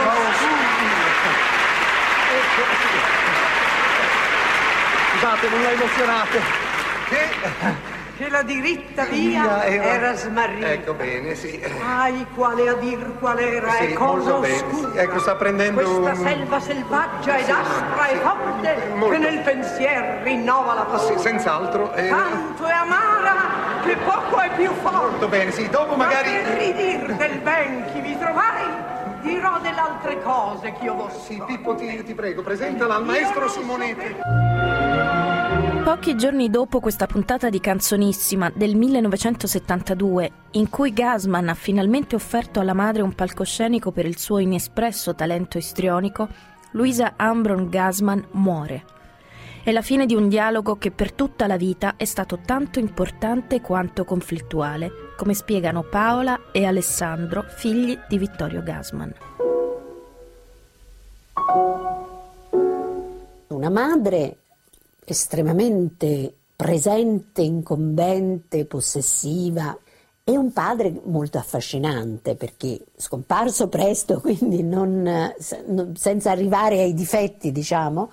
Scusate, non la emozionate. che la diritta via era smarrita. Ecco bene, sì. Ai, quale a dir qual era, sì, è cosa oscura. Sì. Ecco, sta prendendo questa selva selvaggia ed aspra e forte che nel pensier rinnova la paura. Sì, senz'altro. Tanto è amara che poco è più forte. Molto bene, sì, dopo magari... Ma per ridir del ben che vi trovai, dirò delle altre cose che io vossi. Sì, Pippo, ti prego, presentala al maestro Simonetti. Pochi giorni dopo questa puntata di Canzonissima del 1972, in cui Gassman ha finalmente offerto alla madre un palcoscenico per il suo inespresso talento istrionico, Louisa Ambron Gassman muore. È la fine di un dialogo che per tutta la vita è stato tanto importante quanto conflittuale, come spiegano Paola e Alessandro, figli di Vittorio Gassman. una madre estremamente presente, incombente, possessiva, e un padre molto affascinante perché scomparso presto, quindi senza arrivare ai difetti, diciamo,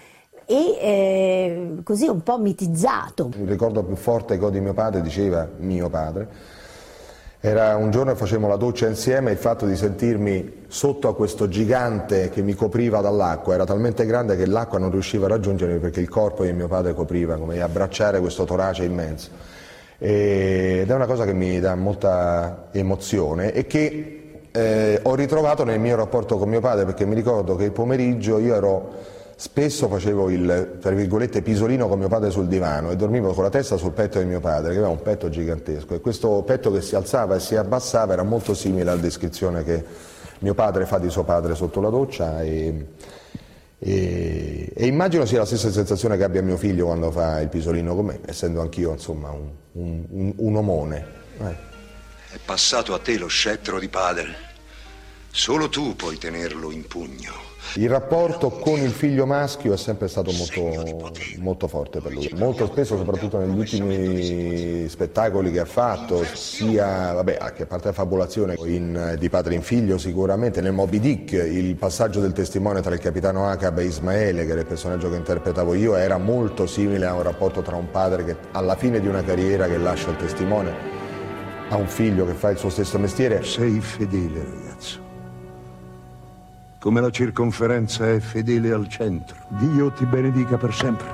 e così un po' mitizzato. Il ricordo più forte che ho di mio padre, diceva mio padre, era un giorno che facevamo la doccia insieme e il fatto di sentirmi sotto a questo gigante che mi copriva dall'acqua era talmente grande che l'acqua non riusciva a raggiungermi perché il corpo di mio padre copriva, come abbracciare questo torace immenso. Ed è una cosa che mi dà molta emozione e che ho ritrovato nel mio rapporto con mio padre, perché mi ricordo che il pomeriggio spesso facevo il, tra virgolette, pisolino con mio padre sul divano e dormivo con la testa sul petto di mio padre, che aveva un petto gigantesco, e questo petto che si alzava e si abbassava era molto simile alla descrizione che mio padre fa di suo padre sotto la doccia, e immagino sia la stessa sensazione che abbia mio figlio quando fa il pisolino con me, essendo anch'io insomma un omone. È passato a te lo scettro di padre, solo tu puoi tenerlo in pugno. Il rapporto con il figlio maschio è sempre stato molto forte per lui. Molto spesso, soprattutto negli ultimi spettacoli che ha fatto, sia, che a parte la fabulazione di padre in figlio sicuramente, nel Moby Dick il passaggio del testimone tra il capitano Ahab e Ismaele, che era il personaggio che interpretavo io, era molto simile a un rapporto tra un padre che alla fine di una carriera che lascia il testimone a un figlio che fa il suo stesso mestiere. Sei fedele, ragazzo. Come la circonferenza è fedele al centro. Dio ti benedica per sempre.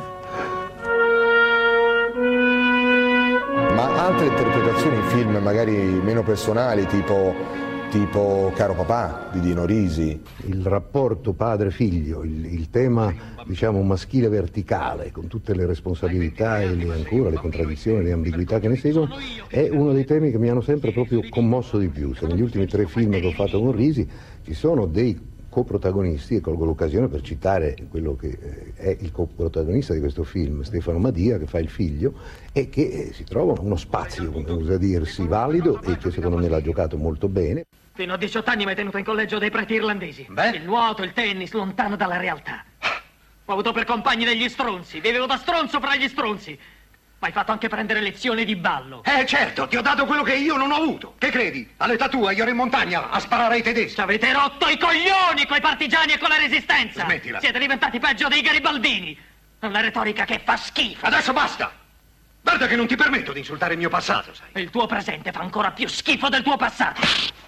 Ma altre interpretazioni in film magari meno personali, tipo Caro papà di Dino Risi. Il rapporto padre-figlio, il tema diciamo maschile verticale, con tutte le responsabilità e ancora le contraddizioni, le ambiguità che ne seguono, è uno dei temi che mi hanno sempre proprio commosso di più. Se negli ultimi 3 film che ho fatto con Risi ci sono dei coprotagonisti, e colgo l'occasione per citare quello che è il coprotagonista di questo film, Stefano Madia, che fa il figlio, e che si trova uno spazio, come usa dirsi, valido, e che secondo me l'ha giocato molto bene. Fino a 18 anni mi hai tenuto in collegio dei preti irlandesi. Beh. Il nuoto, il tennis, lontano dalla realtà. Ho avuto per compagni degli stronzi, vivevo da stronzo fra gli stronzi. M'hai fatto anche prendere lezioni di ballo. Certo, ti ho dato quello che io non ho avuto. Che credi? All'età tua io ero in montagna a sparare ai tedeschi. Avete rotto i coglioni coi partigiani e con la resistenza. Smettila. Siete diventati peggio dei garibaldini. Una retorica che fa schifo. Adesso basta. Guarda che non ti permetto di insultare il mio passato, sai. E il tuo presente fa ancora più schifo del tuo passato.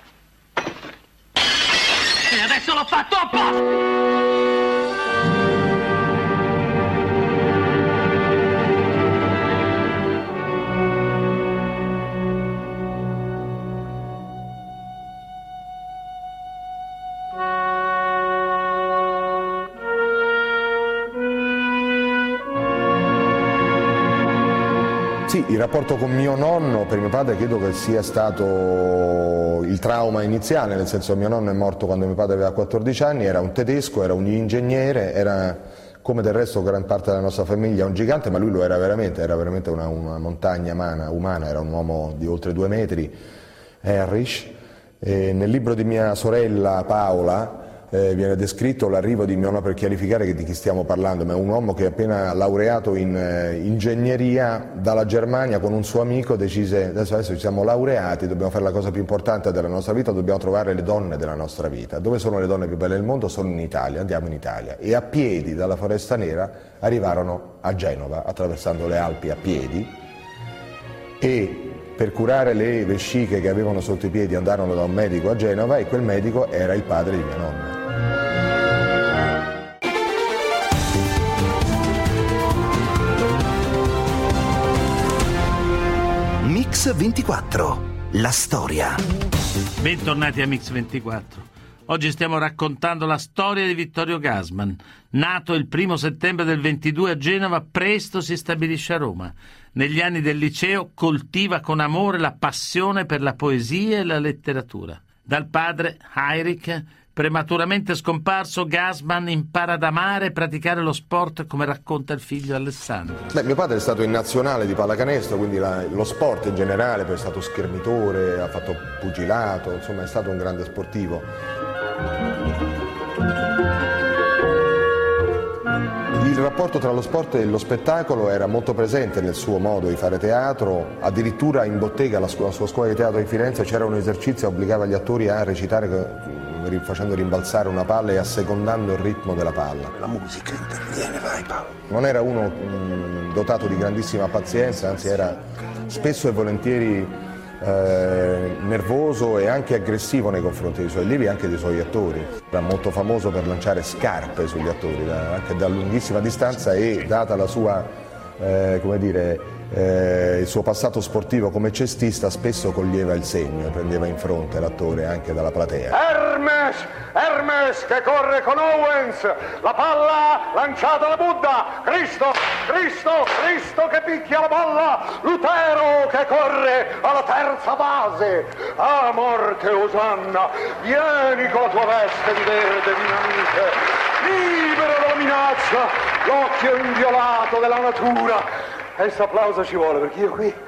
E adesso l'ho fatto apposta. Sì, il rapporto con mio nonno, per mio padre, credo che sia stato il trauma iniziale, nel senso che mio nonno è morto quando mio padre aveva 14 anni, era un tedesco, era un ingegnere, era, come del resto gran parte della nostra famiglia, un gigante, ma lui lo era veramente una montagna umana, era un uomo di oltre 2 metri, Erich. Nel libro di mia sorella Paola viene descritto l'arrivo di mio nonno, per chiarificare di chi stiamo parlando, ma è un uomo che appena laureato in ingegneria dalla Germania con un suo amico decise: adesso ci siamo laureati, dobbiamo fare la cosa più importante della nostra vita, dobbiamo trovare le donne della nostra vita. Dove sono le donne più belle del mondo? Sono in Italia, andiamo in Italia. E a piedi dalla Foresta Nera arrivarono a Genova, attraversando le Alpi a piedi, e per curare le vesciche che avevano sotto i piedi andarono da un medico a Genova, e quel medico era il padre di mia nonna. Mix 24, la storia. Bentornati a Mix 24. Oggi stiamo raccontando la storia di Vittorio Gassman. Nato il 1 settembre del 22 a Genova, presto si stabilisce a Roma. Negli anni del liceo coltiva con amore la passione per la poesia e la letteratura. Dal padre, Heinrich, prematuramente scomparso, Gassman impara ad amare e praticare lo sport, come racconta il figlio Alessandro. Mio padre è stato in nazionale di pallacanestro, quindi lo sport in generale, poi è stato schermitore, ha fatto pugilato, insomma è stato un grande sportivo. Il Il rapporto tra lo sport e lo spettacolo era molto presente nel suo modo di fare teatro, addirittura in bottega alla sua scuola di teatro di Firenze c'era un esercizio che obbligava gli attori a recitare facendo rimbalzare una palla e assecondando il ritmo della palla. La musica interviene, vai Paolo. Non era uno dotato di grandissima pazienza, anzi era spesso e volentieri nervoso e anche aggressivo nei confronti dei suoi allievi e anche dei suoi attori. Era molto famoso per lanciare scarpe sugli attori, anche da lunghissima distanza, e data la sua, il suo passato sportivo come cestista, spesso coglieva il segno e prendeva in fronte l'attore anche dalla platea. Hermes che corre con Owens, la palla lanciata da Buddha, Cristo che picchia la palla, Lutero che corre alla terza base, a morte Osanna, vieni con la tua veste di verde dinamite, libero dalla minaccia, l'occhio inviolato della natura, e questo applauso ci vuole perché io qui...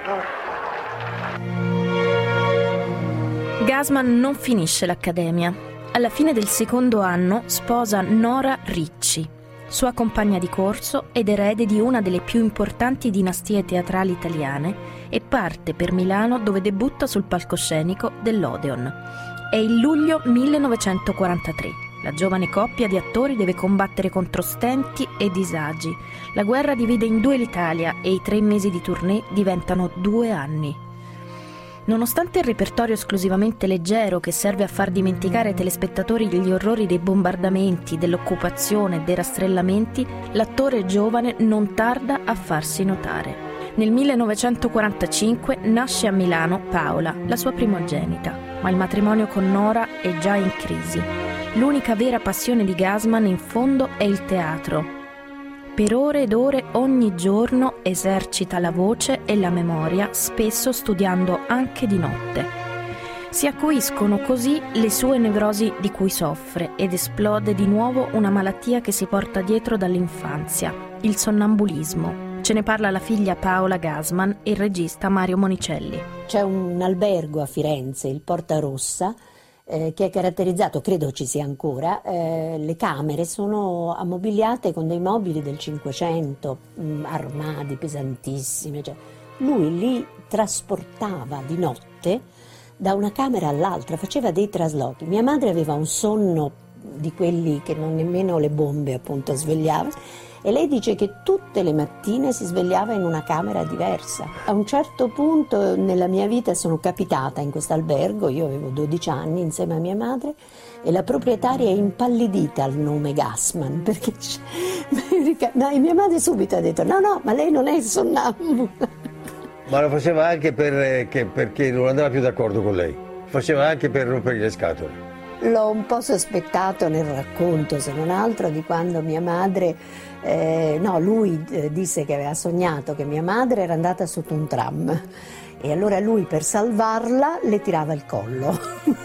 Gassman non finisce l'accademia. Alla fine del secondo anno sposa Nora Ricci, sua compagna di corso ed erede di una delle più importanti dinastie teatrali italiane, e parte per Milano, dove debutta sul palcoscenico dell'Odeon. È il luglio 1943. La giovane coppia di attori deve combattere contro stenti e disagi. La guerra divide in due l'Italia e i 3 mesi di tournée diventano 2 anni. Nonostante il repertorio esclusivamente leggero che serve a far dimenticare ai telespettatori gli orrori dei bombardamenti, dell'occupazione e dei rastrellamenti, l'attore giovane non tarda a farsi notare. Nel 1945 nasce a Milano Paola, la sua primogenita, ma il matrimonio con Nora è già in crisi. L'unica vera passione di Gassman in fondo è il teatro. Per ore ed ore ogni giorno esercita la voce e la memoria, spesso studiando anche di notte. Si acuiscono così le sue nevrosi di cui soffre ed esplode di nuovo una malattia che si porta dietro dall'infanzia, il sonnambulismo. Ce ne parla la figlia Paola Gassman e il regista Mario Monicelli. C'è un albergo a Firenze, il Porta Rossa, che è caratterizzato, credo ci sia ancora, le camere sono ammobiliate con dei mobili del Cinquecento, armadi pesantissimi. Cioè, lui li trasportava di notte da una camera all'altra, faceva dei traslochi. Mia madre aveva un sonno di quelli che non nemmeno le bombe appunto svegliavano, e lei dice che tutte le mattine si svegliava in una camera diversa. A un certo punto nella mia vita sono capitata in questo albergo, io avevo 12 anni insieme a mia madre, e la proprietaria è impallidita al nome Gassman, perché mia madre subito ha detto no, ma lei non è sonnambula. Ma lo faceva anche perché non andava più d'accordo con lei, lo faceva anche per rompere le scatole. L'ho un po' sospettato nel racconto, se non altro, di quando mia madre, lui disse che aveva sognato che mia madre era andata sotto un tram, e allora lui per salvarla le tirava il collo.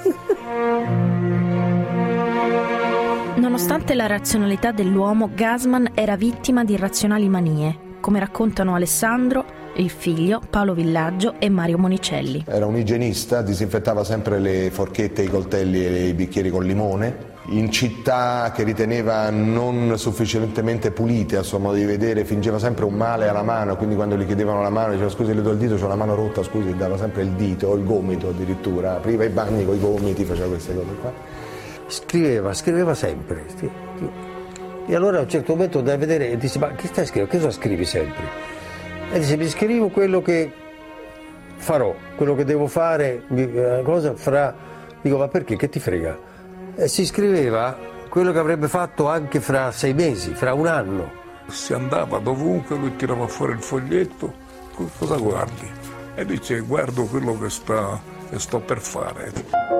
Nonostante la razionalità dell'uomo, Gassman era vittima di irrazionali manie, come raccontano Alessandro, il figlio, Paolo Villaggio e Mario Monicelli. Era un igienista, disinfettava sempre le forchette, i coltelli e i bicchieri con limone. In città che riteneva non sufficientemente pulite a suo modo di vedere, fingeva sempre un male alla mano, quindi quando gli chiedevano la mano diceva scusi le do il dito, c'ho la mano rotta, scusi, dava sempre il dito o il gomito addirittura, apriva i bagni con i gomiti, faceva queste cose qua. Scriveva sempre. E allora a un certo momento andai a vedere e dissi ma che stai scrivendo? Che cosa scrivi sempre? E dice mi scrivo quello che farò, quello che devo fare, cosa fra... Dico ma perché? Che ti frega? E si scriveva quello che avrebbe fatto anche fra 6 mesi, fra 1 anno. Si andava dovunque, lui tirava fuori il foglietto, cosa guardi? E dice guardo quello che sto per fare.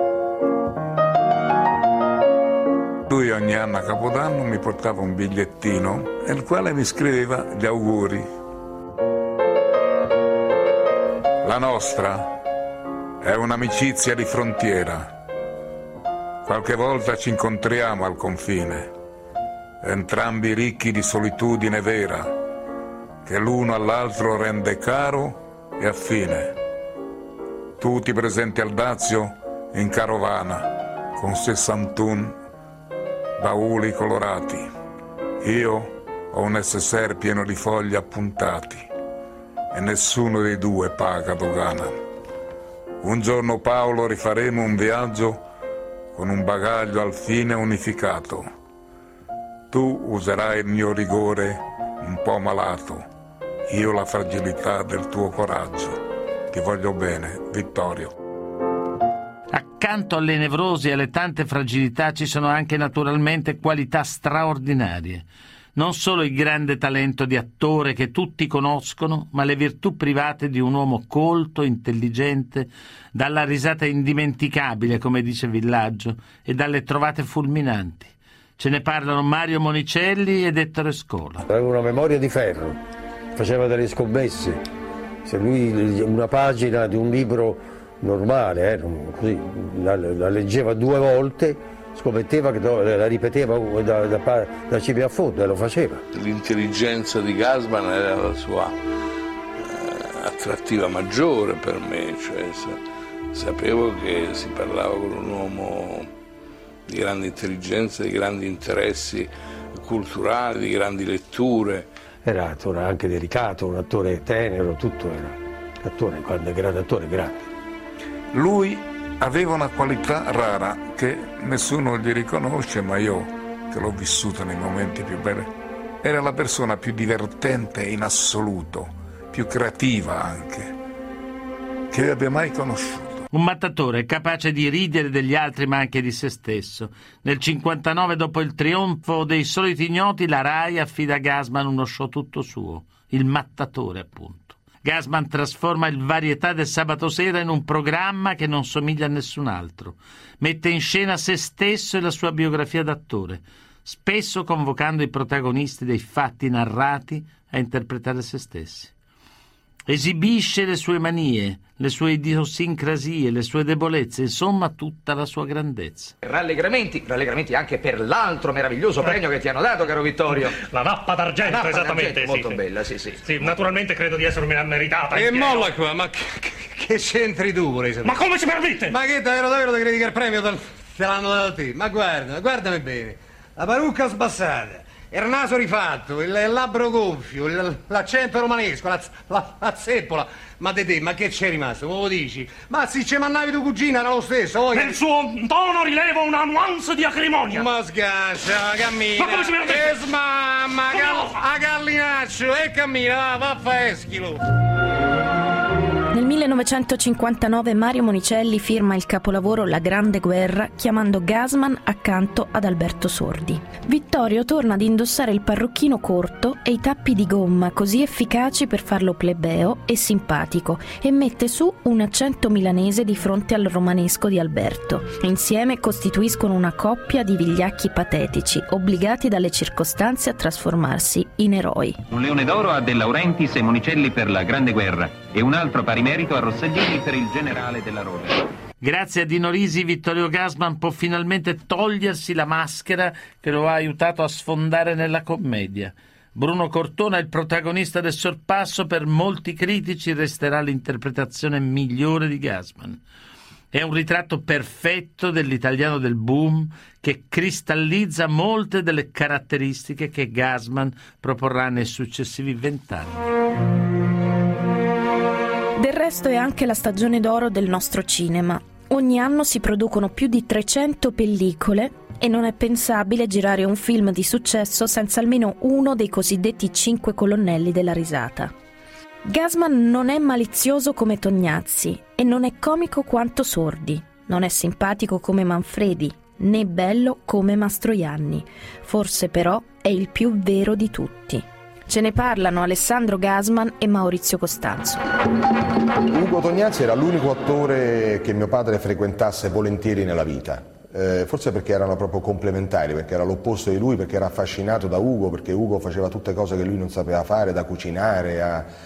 Lui ogni anno a Capodanno mi portava un bigliettino nel quale mi scriveva gli auguri. La nostra è un'amicizia di frontiera. Qualche volta ci incontriamo al confine, entrambi ricchi di solitudine vera, che l'uno all'altro rende caro e affine. Tu ti presenti al Dazio in carovana, con 61 bauli colorati. Io ho un necessaire pieno di fogli appuntati e nessuno dei due paga dogana. Un giorno, Paolo, rifaremo un viaggio con un bagaglio al fine unificato. Tu userai il mio rigore un po' malato, io la fragilità del tuo coraggio. Ti voglio bene, Vittorio. Accanto alle nevrosi e alle tante fragilità ci sono anche naturalmente qualità straordinarie. Non solo il grande talento di attore che tutti conoscono, ma le virtù private di un uomo colto, intelligente, dalla risata indimenticabile, come dice Villaggio, e dalle trovate fulminanti. Ce ne parlano Mario Monicelli ed Ettore Scola. Aveva una memoria di ferro, faceva delle scommesse. Se lui una pagina di un libro normale, così, la leggeva 2 volte, scommetteva che la ripeteva da cipria a fondo e lo faceva. L'intelligenza di Gassman era la sua attrattiva maggiore per me, cioè sapevo che si parlava con un uomo di grande intelligenza, di grandi interessi culturali, di grandi letture. Era un attore anche delicato, un attore tenero, tutto era attore, grande attore, grande. Lui aveva una qualità rara che nessuno gli riconosce, ma io, che l'ho vissuta nei momenti più belli, era la persona più divertente in assoluto, più creativa anche, che abbia mai conosciuto. Un mattatore capace di ridere degli altri ma anche di se stesso. Nel 59, dopo il trionfo dei Soliti Ignoti, la Rai affida a Gassman uno show tutto suo, Il Mattatore appunto. Gassman trasforma il Varietà del sabato sera in un programma che non somiglia a nessun altro. Mette in scena se stesso e la sua biografia d'attore, spesso convocando i protagonisti dei fatti narrati a interpretare se stessi. Esibisce le sue manie, le sue idiosincrasie, le sue debolezze, insomma tutta la sua grandezza. Rallegramenti anche per l'altro meraviglioso premio che ti hanno dato, caro Vittorio. La nappa d'argento, esattamente. Molto bella, sì. Sì, naturalmente credo di essermi meritata. E molla qua, ma che c'entri tu, vorrei sapere? Ma come si permette? Ma che davvero ti credi che il premio te l'hanno dato a te? Ma guardami bene. La parrucca sbassata, il naso rifatto, il labbro gonfio, l'accento romanesco, la zeppola. Ma di te, ma che c'è rimasto? Come lo dici? Ma se ci mandavi tu cugina era lo stesso. Nel suo tono rilevo una nuance di acrimonia. Ma sgaccia, cammina. Ma come si permette? Smamma, a gallinaccio, e cammina, va a fa eschilo. Nel 1959 Mario Monicelli firma il capolavoro La Grande Guerra chiamando Gassman accanto ad Alberto Sordi. Vittorio torna ad indossare il parrucchino corto e i tappi di gomma così efficaci per farlo plebeo e simpatico e mette su un accento milanese di fronte al romanesco di Alberto. Insieme costituiscono una coppia di vigliacchi patetici obbligati dalle circostanze a trasformarsi in eroi. Un Leone d'Oro a De Laurentiis e Monicelli per La Grande Guerra e un altro pari merito a Rossellini per Il Generale della Rovere. Grazie a Dino Risi, Vittorio Gassman può finalmente togliersi la maschera che lo ha aiutato a sfondare nella commedia. Bruno Cortona, il protagonista del sorpasso, per molti critici resterà l'interpretazione migliore di Gassman. È un ritratto perfetto dell'italiano del boom che cristallizza molte delle caratteristiche che Gassman proporrà nei successivi 20 anni. Del resto è anche la stagione d'oro del nostro cinema. Ogni anno si producono più di 300 pellicole e non è pensabile girare un film di successo senza almeno uno dei cosiddetti 5 colonnelli della risata. Gassman non è malizioso come Tognazzi e non è comico quanto Sordi, non è simpatico come Manfredi, né bello come Mastroianni. Forse però è il più vero di tutti. Ce ne parlano Alessandro Gassman e Maurizio Costanzo. Ugo Tognazzi era l'unico attore che mio padre frequentasse volentieri nella vita. Forse perché erano proprio complementari, perché era l'opposto di lui, perché era affascinato da Ugo, perché Ugo faceva tutte cose che lui non sapeva fare, da cucinare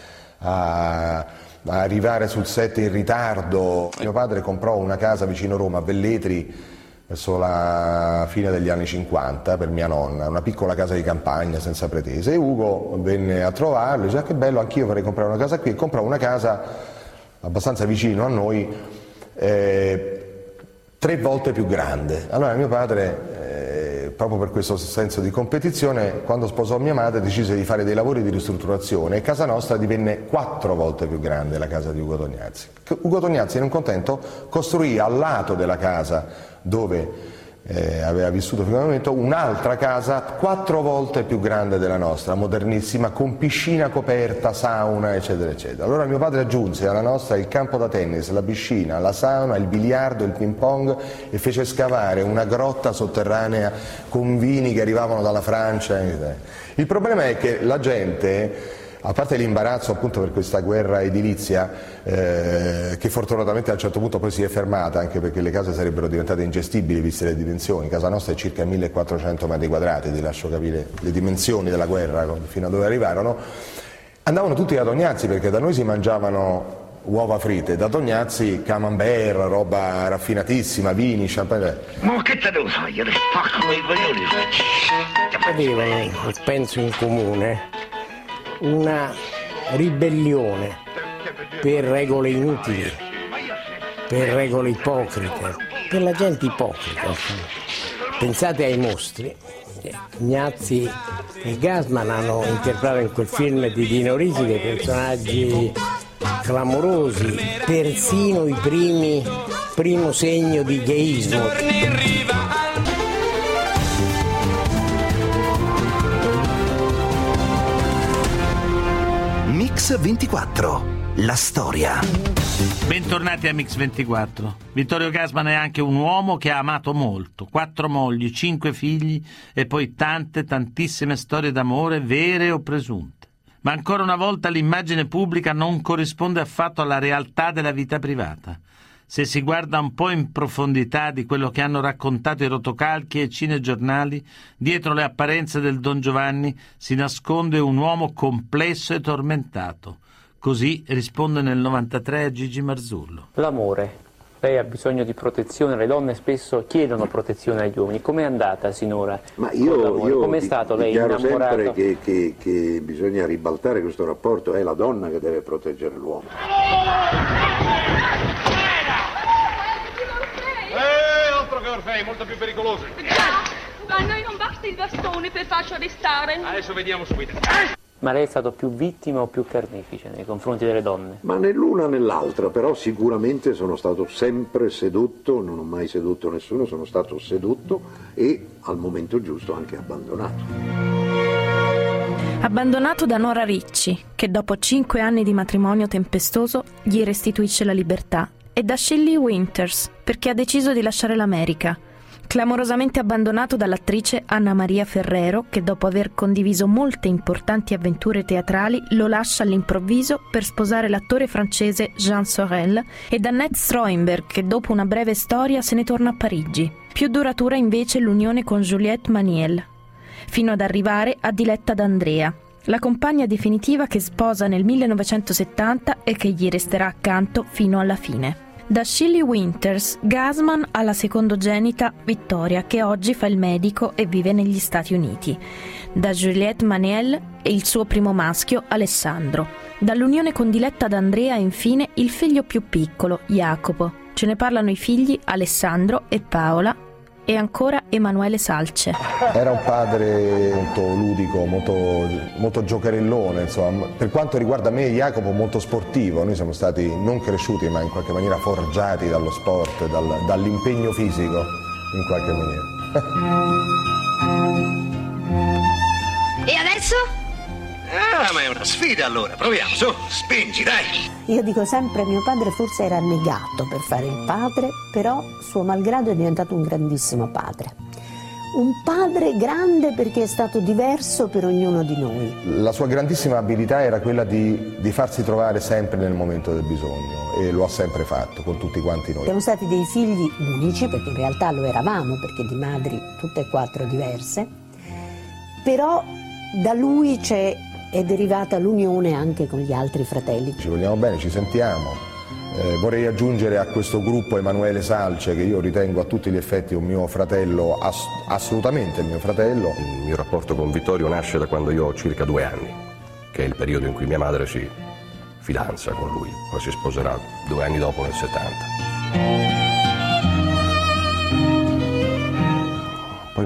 a arrivare sul set in ritardo. Mio padre comprò una casa vicino Roma, a Velletri, verso la fine degli anni 50 per mia nonna, una piccola casa di campagna senza pretese, e Ugo venne a trovarlo e disse: che bello, anch'io vorrei comprare una casa qui, e comprò una casa abbastanza vicino a noi, 3 volte più grande. Allora mio padre proprio per questo senso di competizione, quando sposò mia madre decise di fare dei lavori di ristrutturazione e casa nostra divenne 4 volte più grande, la casa di Ugo Tognazzi. Ugo Tognazzi, non contento, costruì al lato della casa dove aveva vissuto fino al momento un'altra casa 4 volte più grande della nostra, modernissima, con piscina coperta, sauna, eccetera eccetera. Allora mio padre aggiunse alla nostra il campo da tennis, la piscina, la sauna, il biliardo, il ping pong e fece scavare una grotta sotterranea con vini che arrivavano dalla Francia. Il problema è che la gente, a parte l'imbarazzo appunto per questa guerra edilizia che fortunatamente a un certo punto poi si è fermata, anche perché le case sarebbero diventate ingestibili viste le dimensioni, casa nostra è circa 1400 metri quadrati, ti lascio capire le dimensioni della guerra fino a dove arrivarono, andavano tutti da Tognazzi perché da noi si mangiavano uova fritte, da Tognazzi camembert, roba raffinatissima, vini, champagne. Ma che te devo fare? Io ti spacco i coglioni. Avevano, penso in comune, una ribellione per regole inutili, per regole ipocrite, per la gente ipocrita. Pensate ai mostri. Tognazzi e Gassman hanno interpretato in quel film di Dino Risi dei personaggi clamorosi, persino i primo segno di gayismo. Mix 24, la storia. Bentornati a Mix 24. Vittorio Gassman è anche un uomo che ha amato molto, 4 mogli, 5 figli e poi tantissime storie d'amore, vere o presunte. Ma ancora una volta l'immagine pubblica non corrisponde affatto alla realtà della vita privata. Se si guarda un po' in profondità di quello che hanno raccontato i rotocalchi e i cinegiornali, dietro le apparenze del Don Giovanni si nasconde un uomo complesso e tormentato. Così risponde nel 93 a Gigi Marzullo. L'amore. Lei ha bisogno di protezione, le donne spesso chiedono protezione agli uomini. Com'è andata sinora? Ma io com'è stato lei innamorato? Sempre che bisogna ribaltare questo rapporto, è la donna che deve proteggere l'uomo. Altro che Orfei, molto più pericoloso. Ma a noi non basta il bastone per farci arrestare. Adesso vediamo subito. Ma lei è stato più vittima o più carnefice nei confronti delle donne? Ma né l'una né l'altra, però sicuramente sono stato sempre sedotto, non ho mai sedotto nessuno, sono stato sedotto e al momento giusto anche abbandonato. Abbandonato da Nora Ricci, che dopo 5 anni di matrimonio tempestoso gli restituisce la libertà, e da Shelley Winters, perché ha deciso di lasciare l'America. Clamorosamente abbandonato dall'attrice Anna Maria Ferrero, che dopo aver condiviso molte importanti avventure teatrali lo lascia all'improvviso per sposare l'attore francese Jean Sorel, e da Annette Stroemberg, che dopo una breve storia se ne torna a Parigi. Più duratura invece l'unione con Juliette Maniel, fino ad arrivare a Diletta D'Andrea, la compagna definitiva che sposa nel 1970 e che gli resterà accanto fino alla fine. Da Shelley Winters, Gassman ha la secondogenita Vittoria, che oggi fa il medico e vive negli Stati Uniti. Da Juliette Maniel e il suo primo maschio, Alessandro. Dall'unione con Diletta D'Andrea, infine, il figlio più piccolo, Jacopo. Ce ne parlano i figli Alessandro e Paola, e ancora Emanuele Salce. Era un padre molto ludico, molto giocherellone, insomma. Per quanto riguarda me e Jacopo, molto sportivo. Noi siamo stati non cresciuti, ma in qualche maniera forgiati dallo sport, dall'impegno fisico, in qualche maniera. E adesso? Ma è una sfida allora, proviamo, su, spingi, dai! Io dico sempre, mio padre forse era negato per fare il padre, però suo malgrado è diventato un grandissimo padre. Un padre grande perché è stato diverso per ognuno di noi. La sua grandissima abilità era quella di farsi trovare sempre nel momento del bisogno, e lo ha sempre fatto con tutti quanti noi. Siamo stati dei figli unici, perché in realtà lo eravamo, perché di madri tutte e 4 diverse, però da lui è derivata l'unione anche con gli altri fratelli. Ci vogliamo bene, ci sentiamo. Vorrei aggiungere a questo gruppo Emanuele Salce, che io ritengo a tutti gli effetti un mio fratello, assolutamente il mio fratello. Il mio rapporto con Vittorio nasce da quando io ho circa 2 anni, che è il periodo in cui mia madre si fidanza con lui, poi si sposerà 2 anni dopo, nel 70. Poi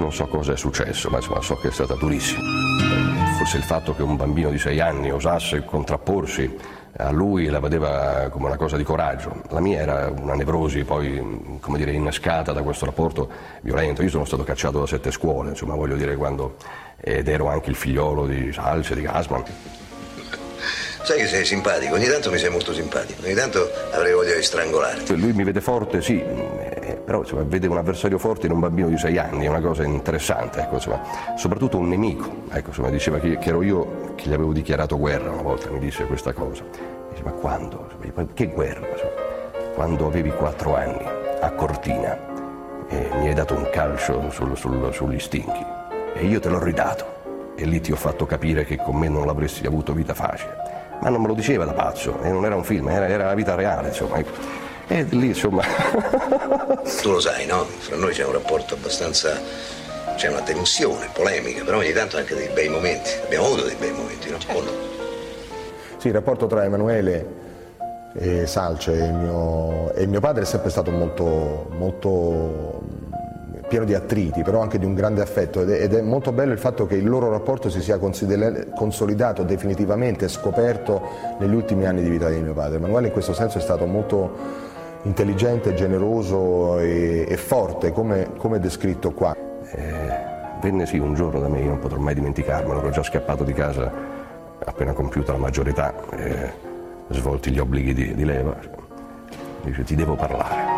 non so cosa è successo, ma insomma so che è stata durissima. Forse il fatto che un bambino di 6 anni osasse contrapporsi a lui la vedeva come una cosa di coraggio. La mia era una nevrosi poi, come dire, innescata da questo rapporto violento. Io sono stato cacciato da 7 scuole, insomma, voglio dire, ed ero anche il figliolo di Salce, di Gassman. Sai che sei simpatico, ogni tanto mi sei molto simpatico, ogni tanto avrei voglia di strangolarti. Lui mi vede forte, sì, però insomma, vede un avversario forte in un bambino di 6 anni, è una cosa interessante, ecco, insomma, soprattutto un nemico. Ecco, insomma, diceva che ero io che gli avevo dichiarato guerra una volta, mi disse questa cosa. Dice, ma quando? Che guerra? Insomma, quando avevi 4 anni a Cortina mi hai dato un calcio sugli stinchi e io te l'ho ridato e lì ti ho fatto capire che con me non l'avresti avuto vita facile. Ma non me lo diceva da pazzo, e non era un film, era la vita reale, insomma. E lì, insomma... Tu lo sai, no? Fra noi c'è un rapporto abbastanza... c'è una tensione, polemica, però ogni tanto anche dei bei momenti. Abbiamo avuto dei bei momenti, no? Certo. Sì, il rapporto tra Emanuele e Salce e mio padre è sempre stato molto pieno di attriti, però anche di un grande affetto, ed è molto bello il fatto che il loro rapporto si sia consolidato definitivamente, scoperto negli ultimi anni di vita di mio padre. Emanuele in questo senso è stato molto intelligente, generoso e forte, come descritto qua. Venne sì un giorno da me, io non potrò mai dimenticarmelo, ero già scappato di casa appena compiuta la maggiorità, svolti gli obblighi di leva, dice ti devo parlare.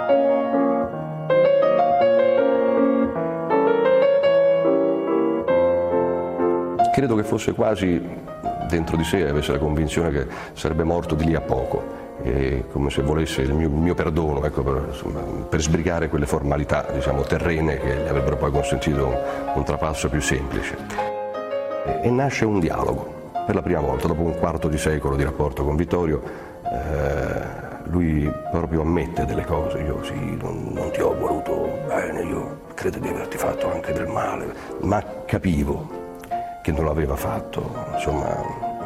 Credo che fosse quasi dentro di sé, avesse la convinzione che sarebbe morto di lì a poco, come se volesse il mio perdono, ecco, per sbrigare quelle formalità, diciamo, terrene che gli avrebbero poi consentito un trapasso più semplice. E nasce un dialogo, per la prima volta, dopo un quarto di secolo di rapporto con Vittorio, lui proprio ammette delle cose, io sì, non ti ho voluto bene, io credo di averti fatto anche del male, ma capivo che non l'aveva fatto, insomma,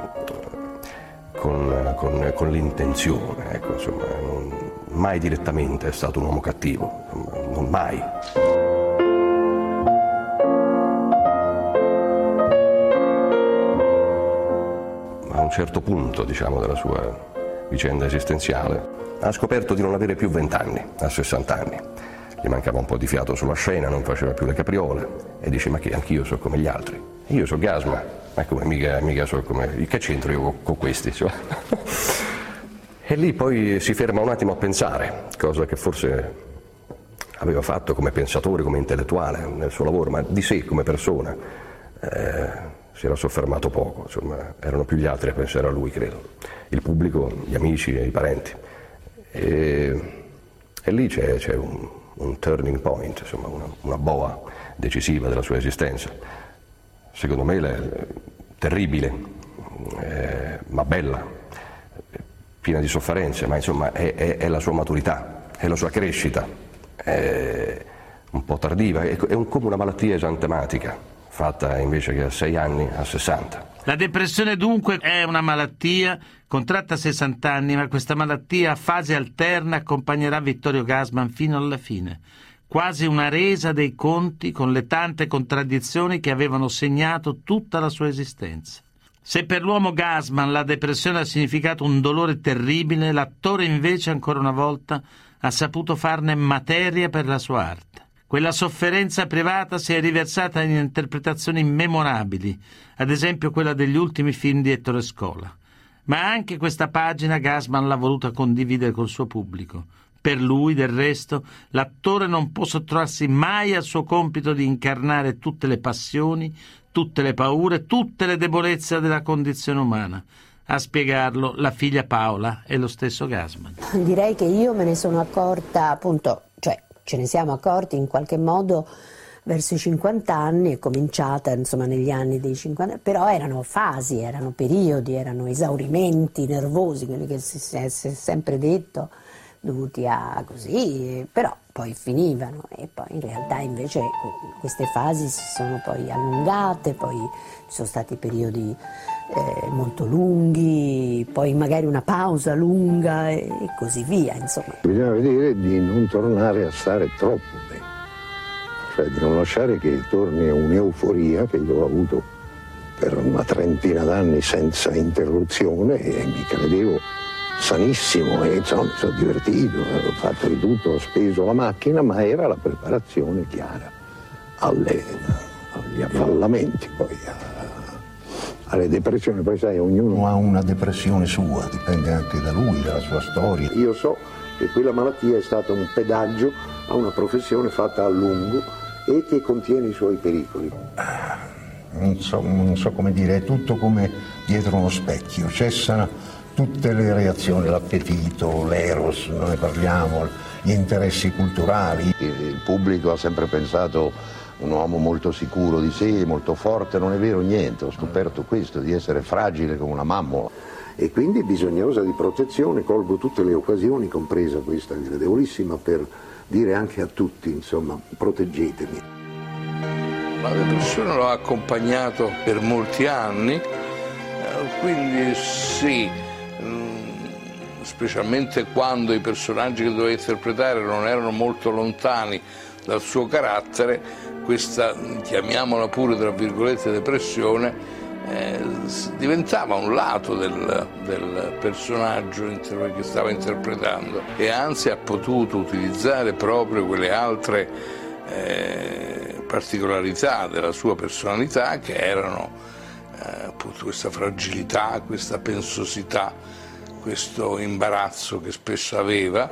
con l'intenzione, ecco, insomma, mai direttamente è stato un uomo cattivo, insomma, non mai. A un certo punto, diciamo, della sua vicenda esistenziale, ha scoperto di non avere più 20 anni, a 60 anni. Gli mancava un po' di fiato sulla scena, non faceva più le capriole e dice ma che anch'io so come gli altri. Io so Gassman, ma come mica so come... Che c'entro io con questi? Cioè. E lì poi si ferma un attimo a pensare, cosa che forse aveva fatto come pensatore, come intellettuale nel suo lavoro, ma di sé come persona si era soffermato poco, insomma, erano più gli altri a pensare a lui, credo, il pubblico, gli amici e i parenti. E lì c'è un turning point, insomma, una boa decisiva della sua esistenza. Secondo me terribile, ma bella, piena di sofferenze, ma insomma è la sua maturità, è la sua crescita, è un po' tardiva, è come una malattia esantematica, fatta invece che a 6 anni, a 60. La depressione dunque è una malattia contratta a 60 anni, ma questa malattia a fase alterna accompagnerà Vittorio Gassman fino alla fine. Quasi una resa dei conti con le tante contraddizioni che avevano segnato tutta la sua esistenza. Se per l'uomo Gassman la depressione ha significato un dolore terribile, l'attore invece ancora una volta ha saputo farne materia per la sua arte. Quella sofferenza privata si è riversata in interpretazioni memorabili, ad esempio quella degli ultimi film di Ettore Scola. Ma anche questa pagina Gassman l'ha voluta condividere col suo pubblico. Per lui, del resto, l'attore non può sottrarsi mai al suo compito di incarnare tutte le passioni, tutte le paure, tutte le debolezze della condizione umana. A spiegarlo la figlia Paola e lo stesso Gassman. Direi che io me ne sono accorta, appunto, cioè ce ne siamo accorti in qualche modo verso i 50 anni, è cominciata insomma negli anni dei 50, però erano fasi, erano periodi, erano esaurimenti nervosi, quelli che si è sempre detto, dovuti a così, però poi finivano e poi in realtà invece queste fasi si sono poi allungate, poi ci sono stati periodi molto lunghi, poi magari una pausa lunga e così via, insomma. Bisogna vedere di non tornare a stare troppo bene. cioè di non lasciare che torni un'euforia che io ho avuto per una trentina d'anni senza interruzione e mi credevo sanissimo e insomma mi sono divertito, ho fatto di tutto, ho speso la macchina, ma era la preparazione chiara agli affollamenti, poi alle depressioni. Poi sai, ognuno ha una depressione sua, dipende anche da lui, dalla sua storia. Io so che quella malattia è stata un pedaggio a una professione fatta a lungo e che contiene i suoi pericoli. Non so come dire, è tutto come dietro uno specchio, cessano tutte le reazioni, l'appetito, l'eros, non ne parliamo, gli interessi culturali. Il pubblico ha sempre pensato un uomo molto sicuro di sé, molto forte, non è vero niente, ho scoperto questo, di essere fragile come una mammola. E quindi bisognosa di protezione, colgo tutte le occasioni, compresa questa gradevolissima, per dire anche a tutti, insomma, proteggetemi. La depressione l'ho accompagnato per molti anni, quindi sì, specialmente quando i personaggi che dovevo interpretare non erano molto lontani dal suo carattere, questa, chiamiamola pure tra virgolette, depressione, diventava un lato del personaggio che stava interpretando, e anzi ha potuto utilizzare proprio quelle altre particolarità della sua personalità, che erano appunto questa fragilità, questa pensosità, questo imbarazzo che spesso aveva.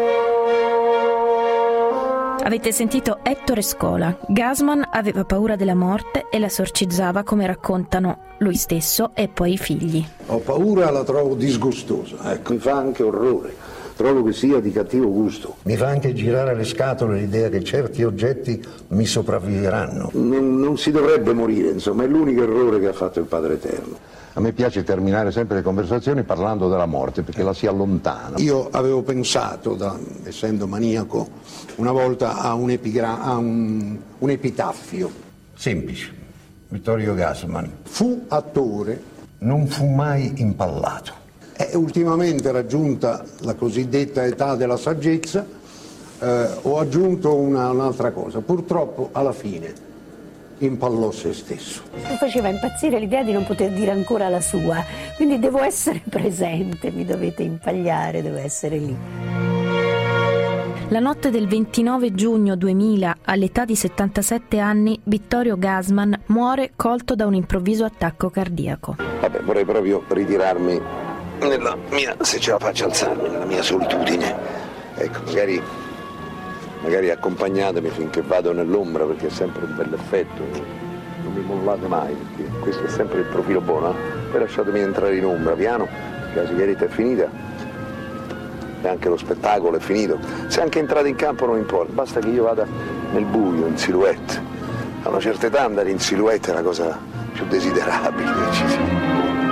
Avete sentito Ettore Scola. Gassman aveva paura della morte e la esorcizzava, come raccontano lui stesso e poi i figli. Ho paura, la trovo disgustosa, ecco. Mi fa anche orrore, trovo che sia di cattivo gusto. Mi fa anche girare le scatole l'idea che certi oggetti mi sopravviveranno. Non si dovrebbe morire, insomma, è l'unico errore che ha fatto il Padre Eterno. A me piace terminare sempre le conversazioni parlando della morte, perché la si allontana. Io avevo pensato, essendo maniaco, una volta a un epitaffio. Semplice. Vittorio Gassman fu attore, non fu mai impallato. Ultimamente, raggiunta la cosiddetta età della saggezza, ho aggiunto un'altra cosa. Purtroppo, alla fine, impallò se stesso. Mi faceva impazzire l'idea di non poter dire ancora la sua, quindi devo essere presente, mi dovete impagliare, devo essere lì. La notte del 29 giugno 2000, all'età di 77 anni, Vittorio Gassman muore colto da un improvviso attacco cardiaco. Vabbè, vorrei proprio ritirarmi nella mia, se ce la faccio alzarmi, nella mia solitudine. Ecco, magari accompagnatemi finché vado nell'ombra, perché è sempre un bell'effetto, non mi mollate mai, perché questo è sempre il profilo buono, e lasciatemi entrare in ombra piano, perché la sigaretta è finita e anche lo spettacolo è finito. Se anche entrate in campo non importa, basta che io vada nel buio, in silhouette. A una certa età andare in silhouette è la cosa più desiderabile che ci sia.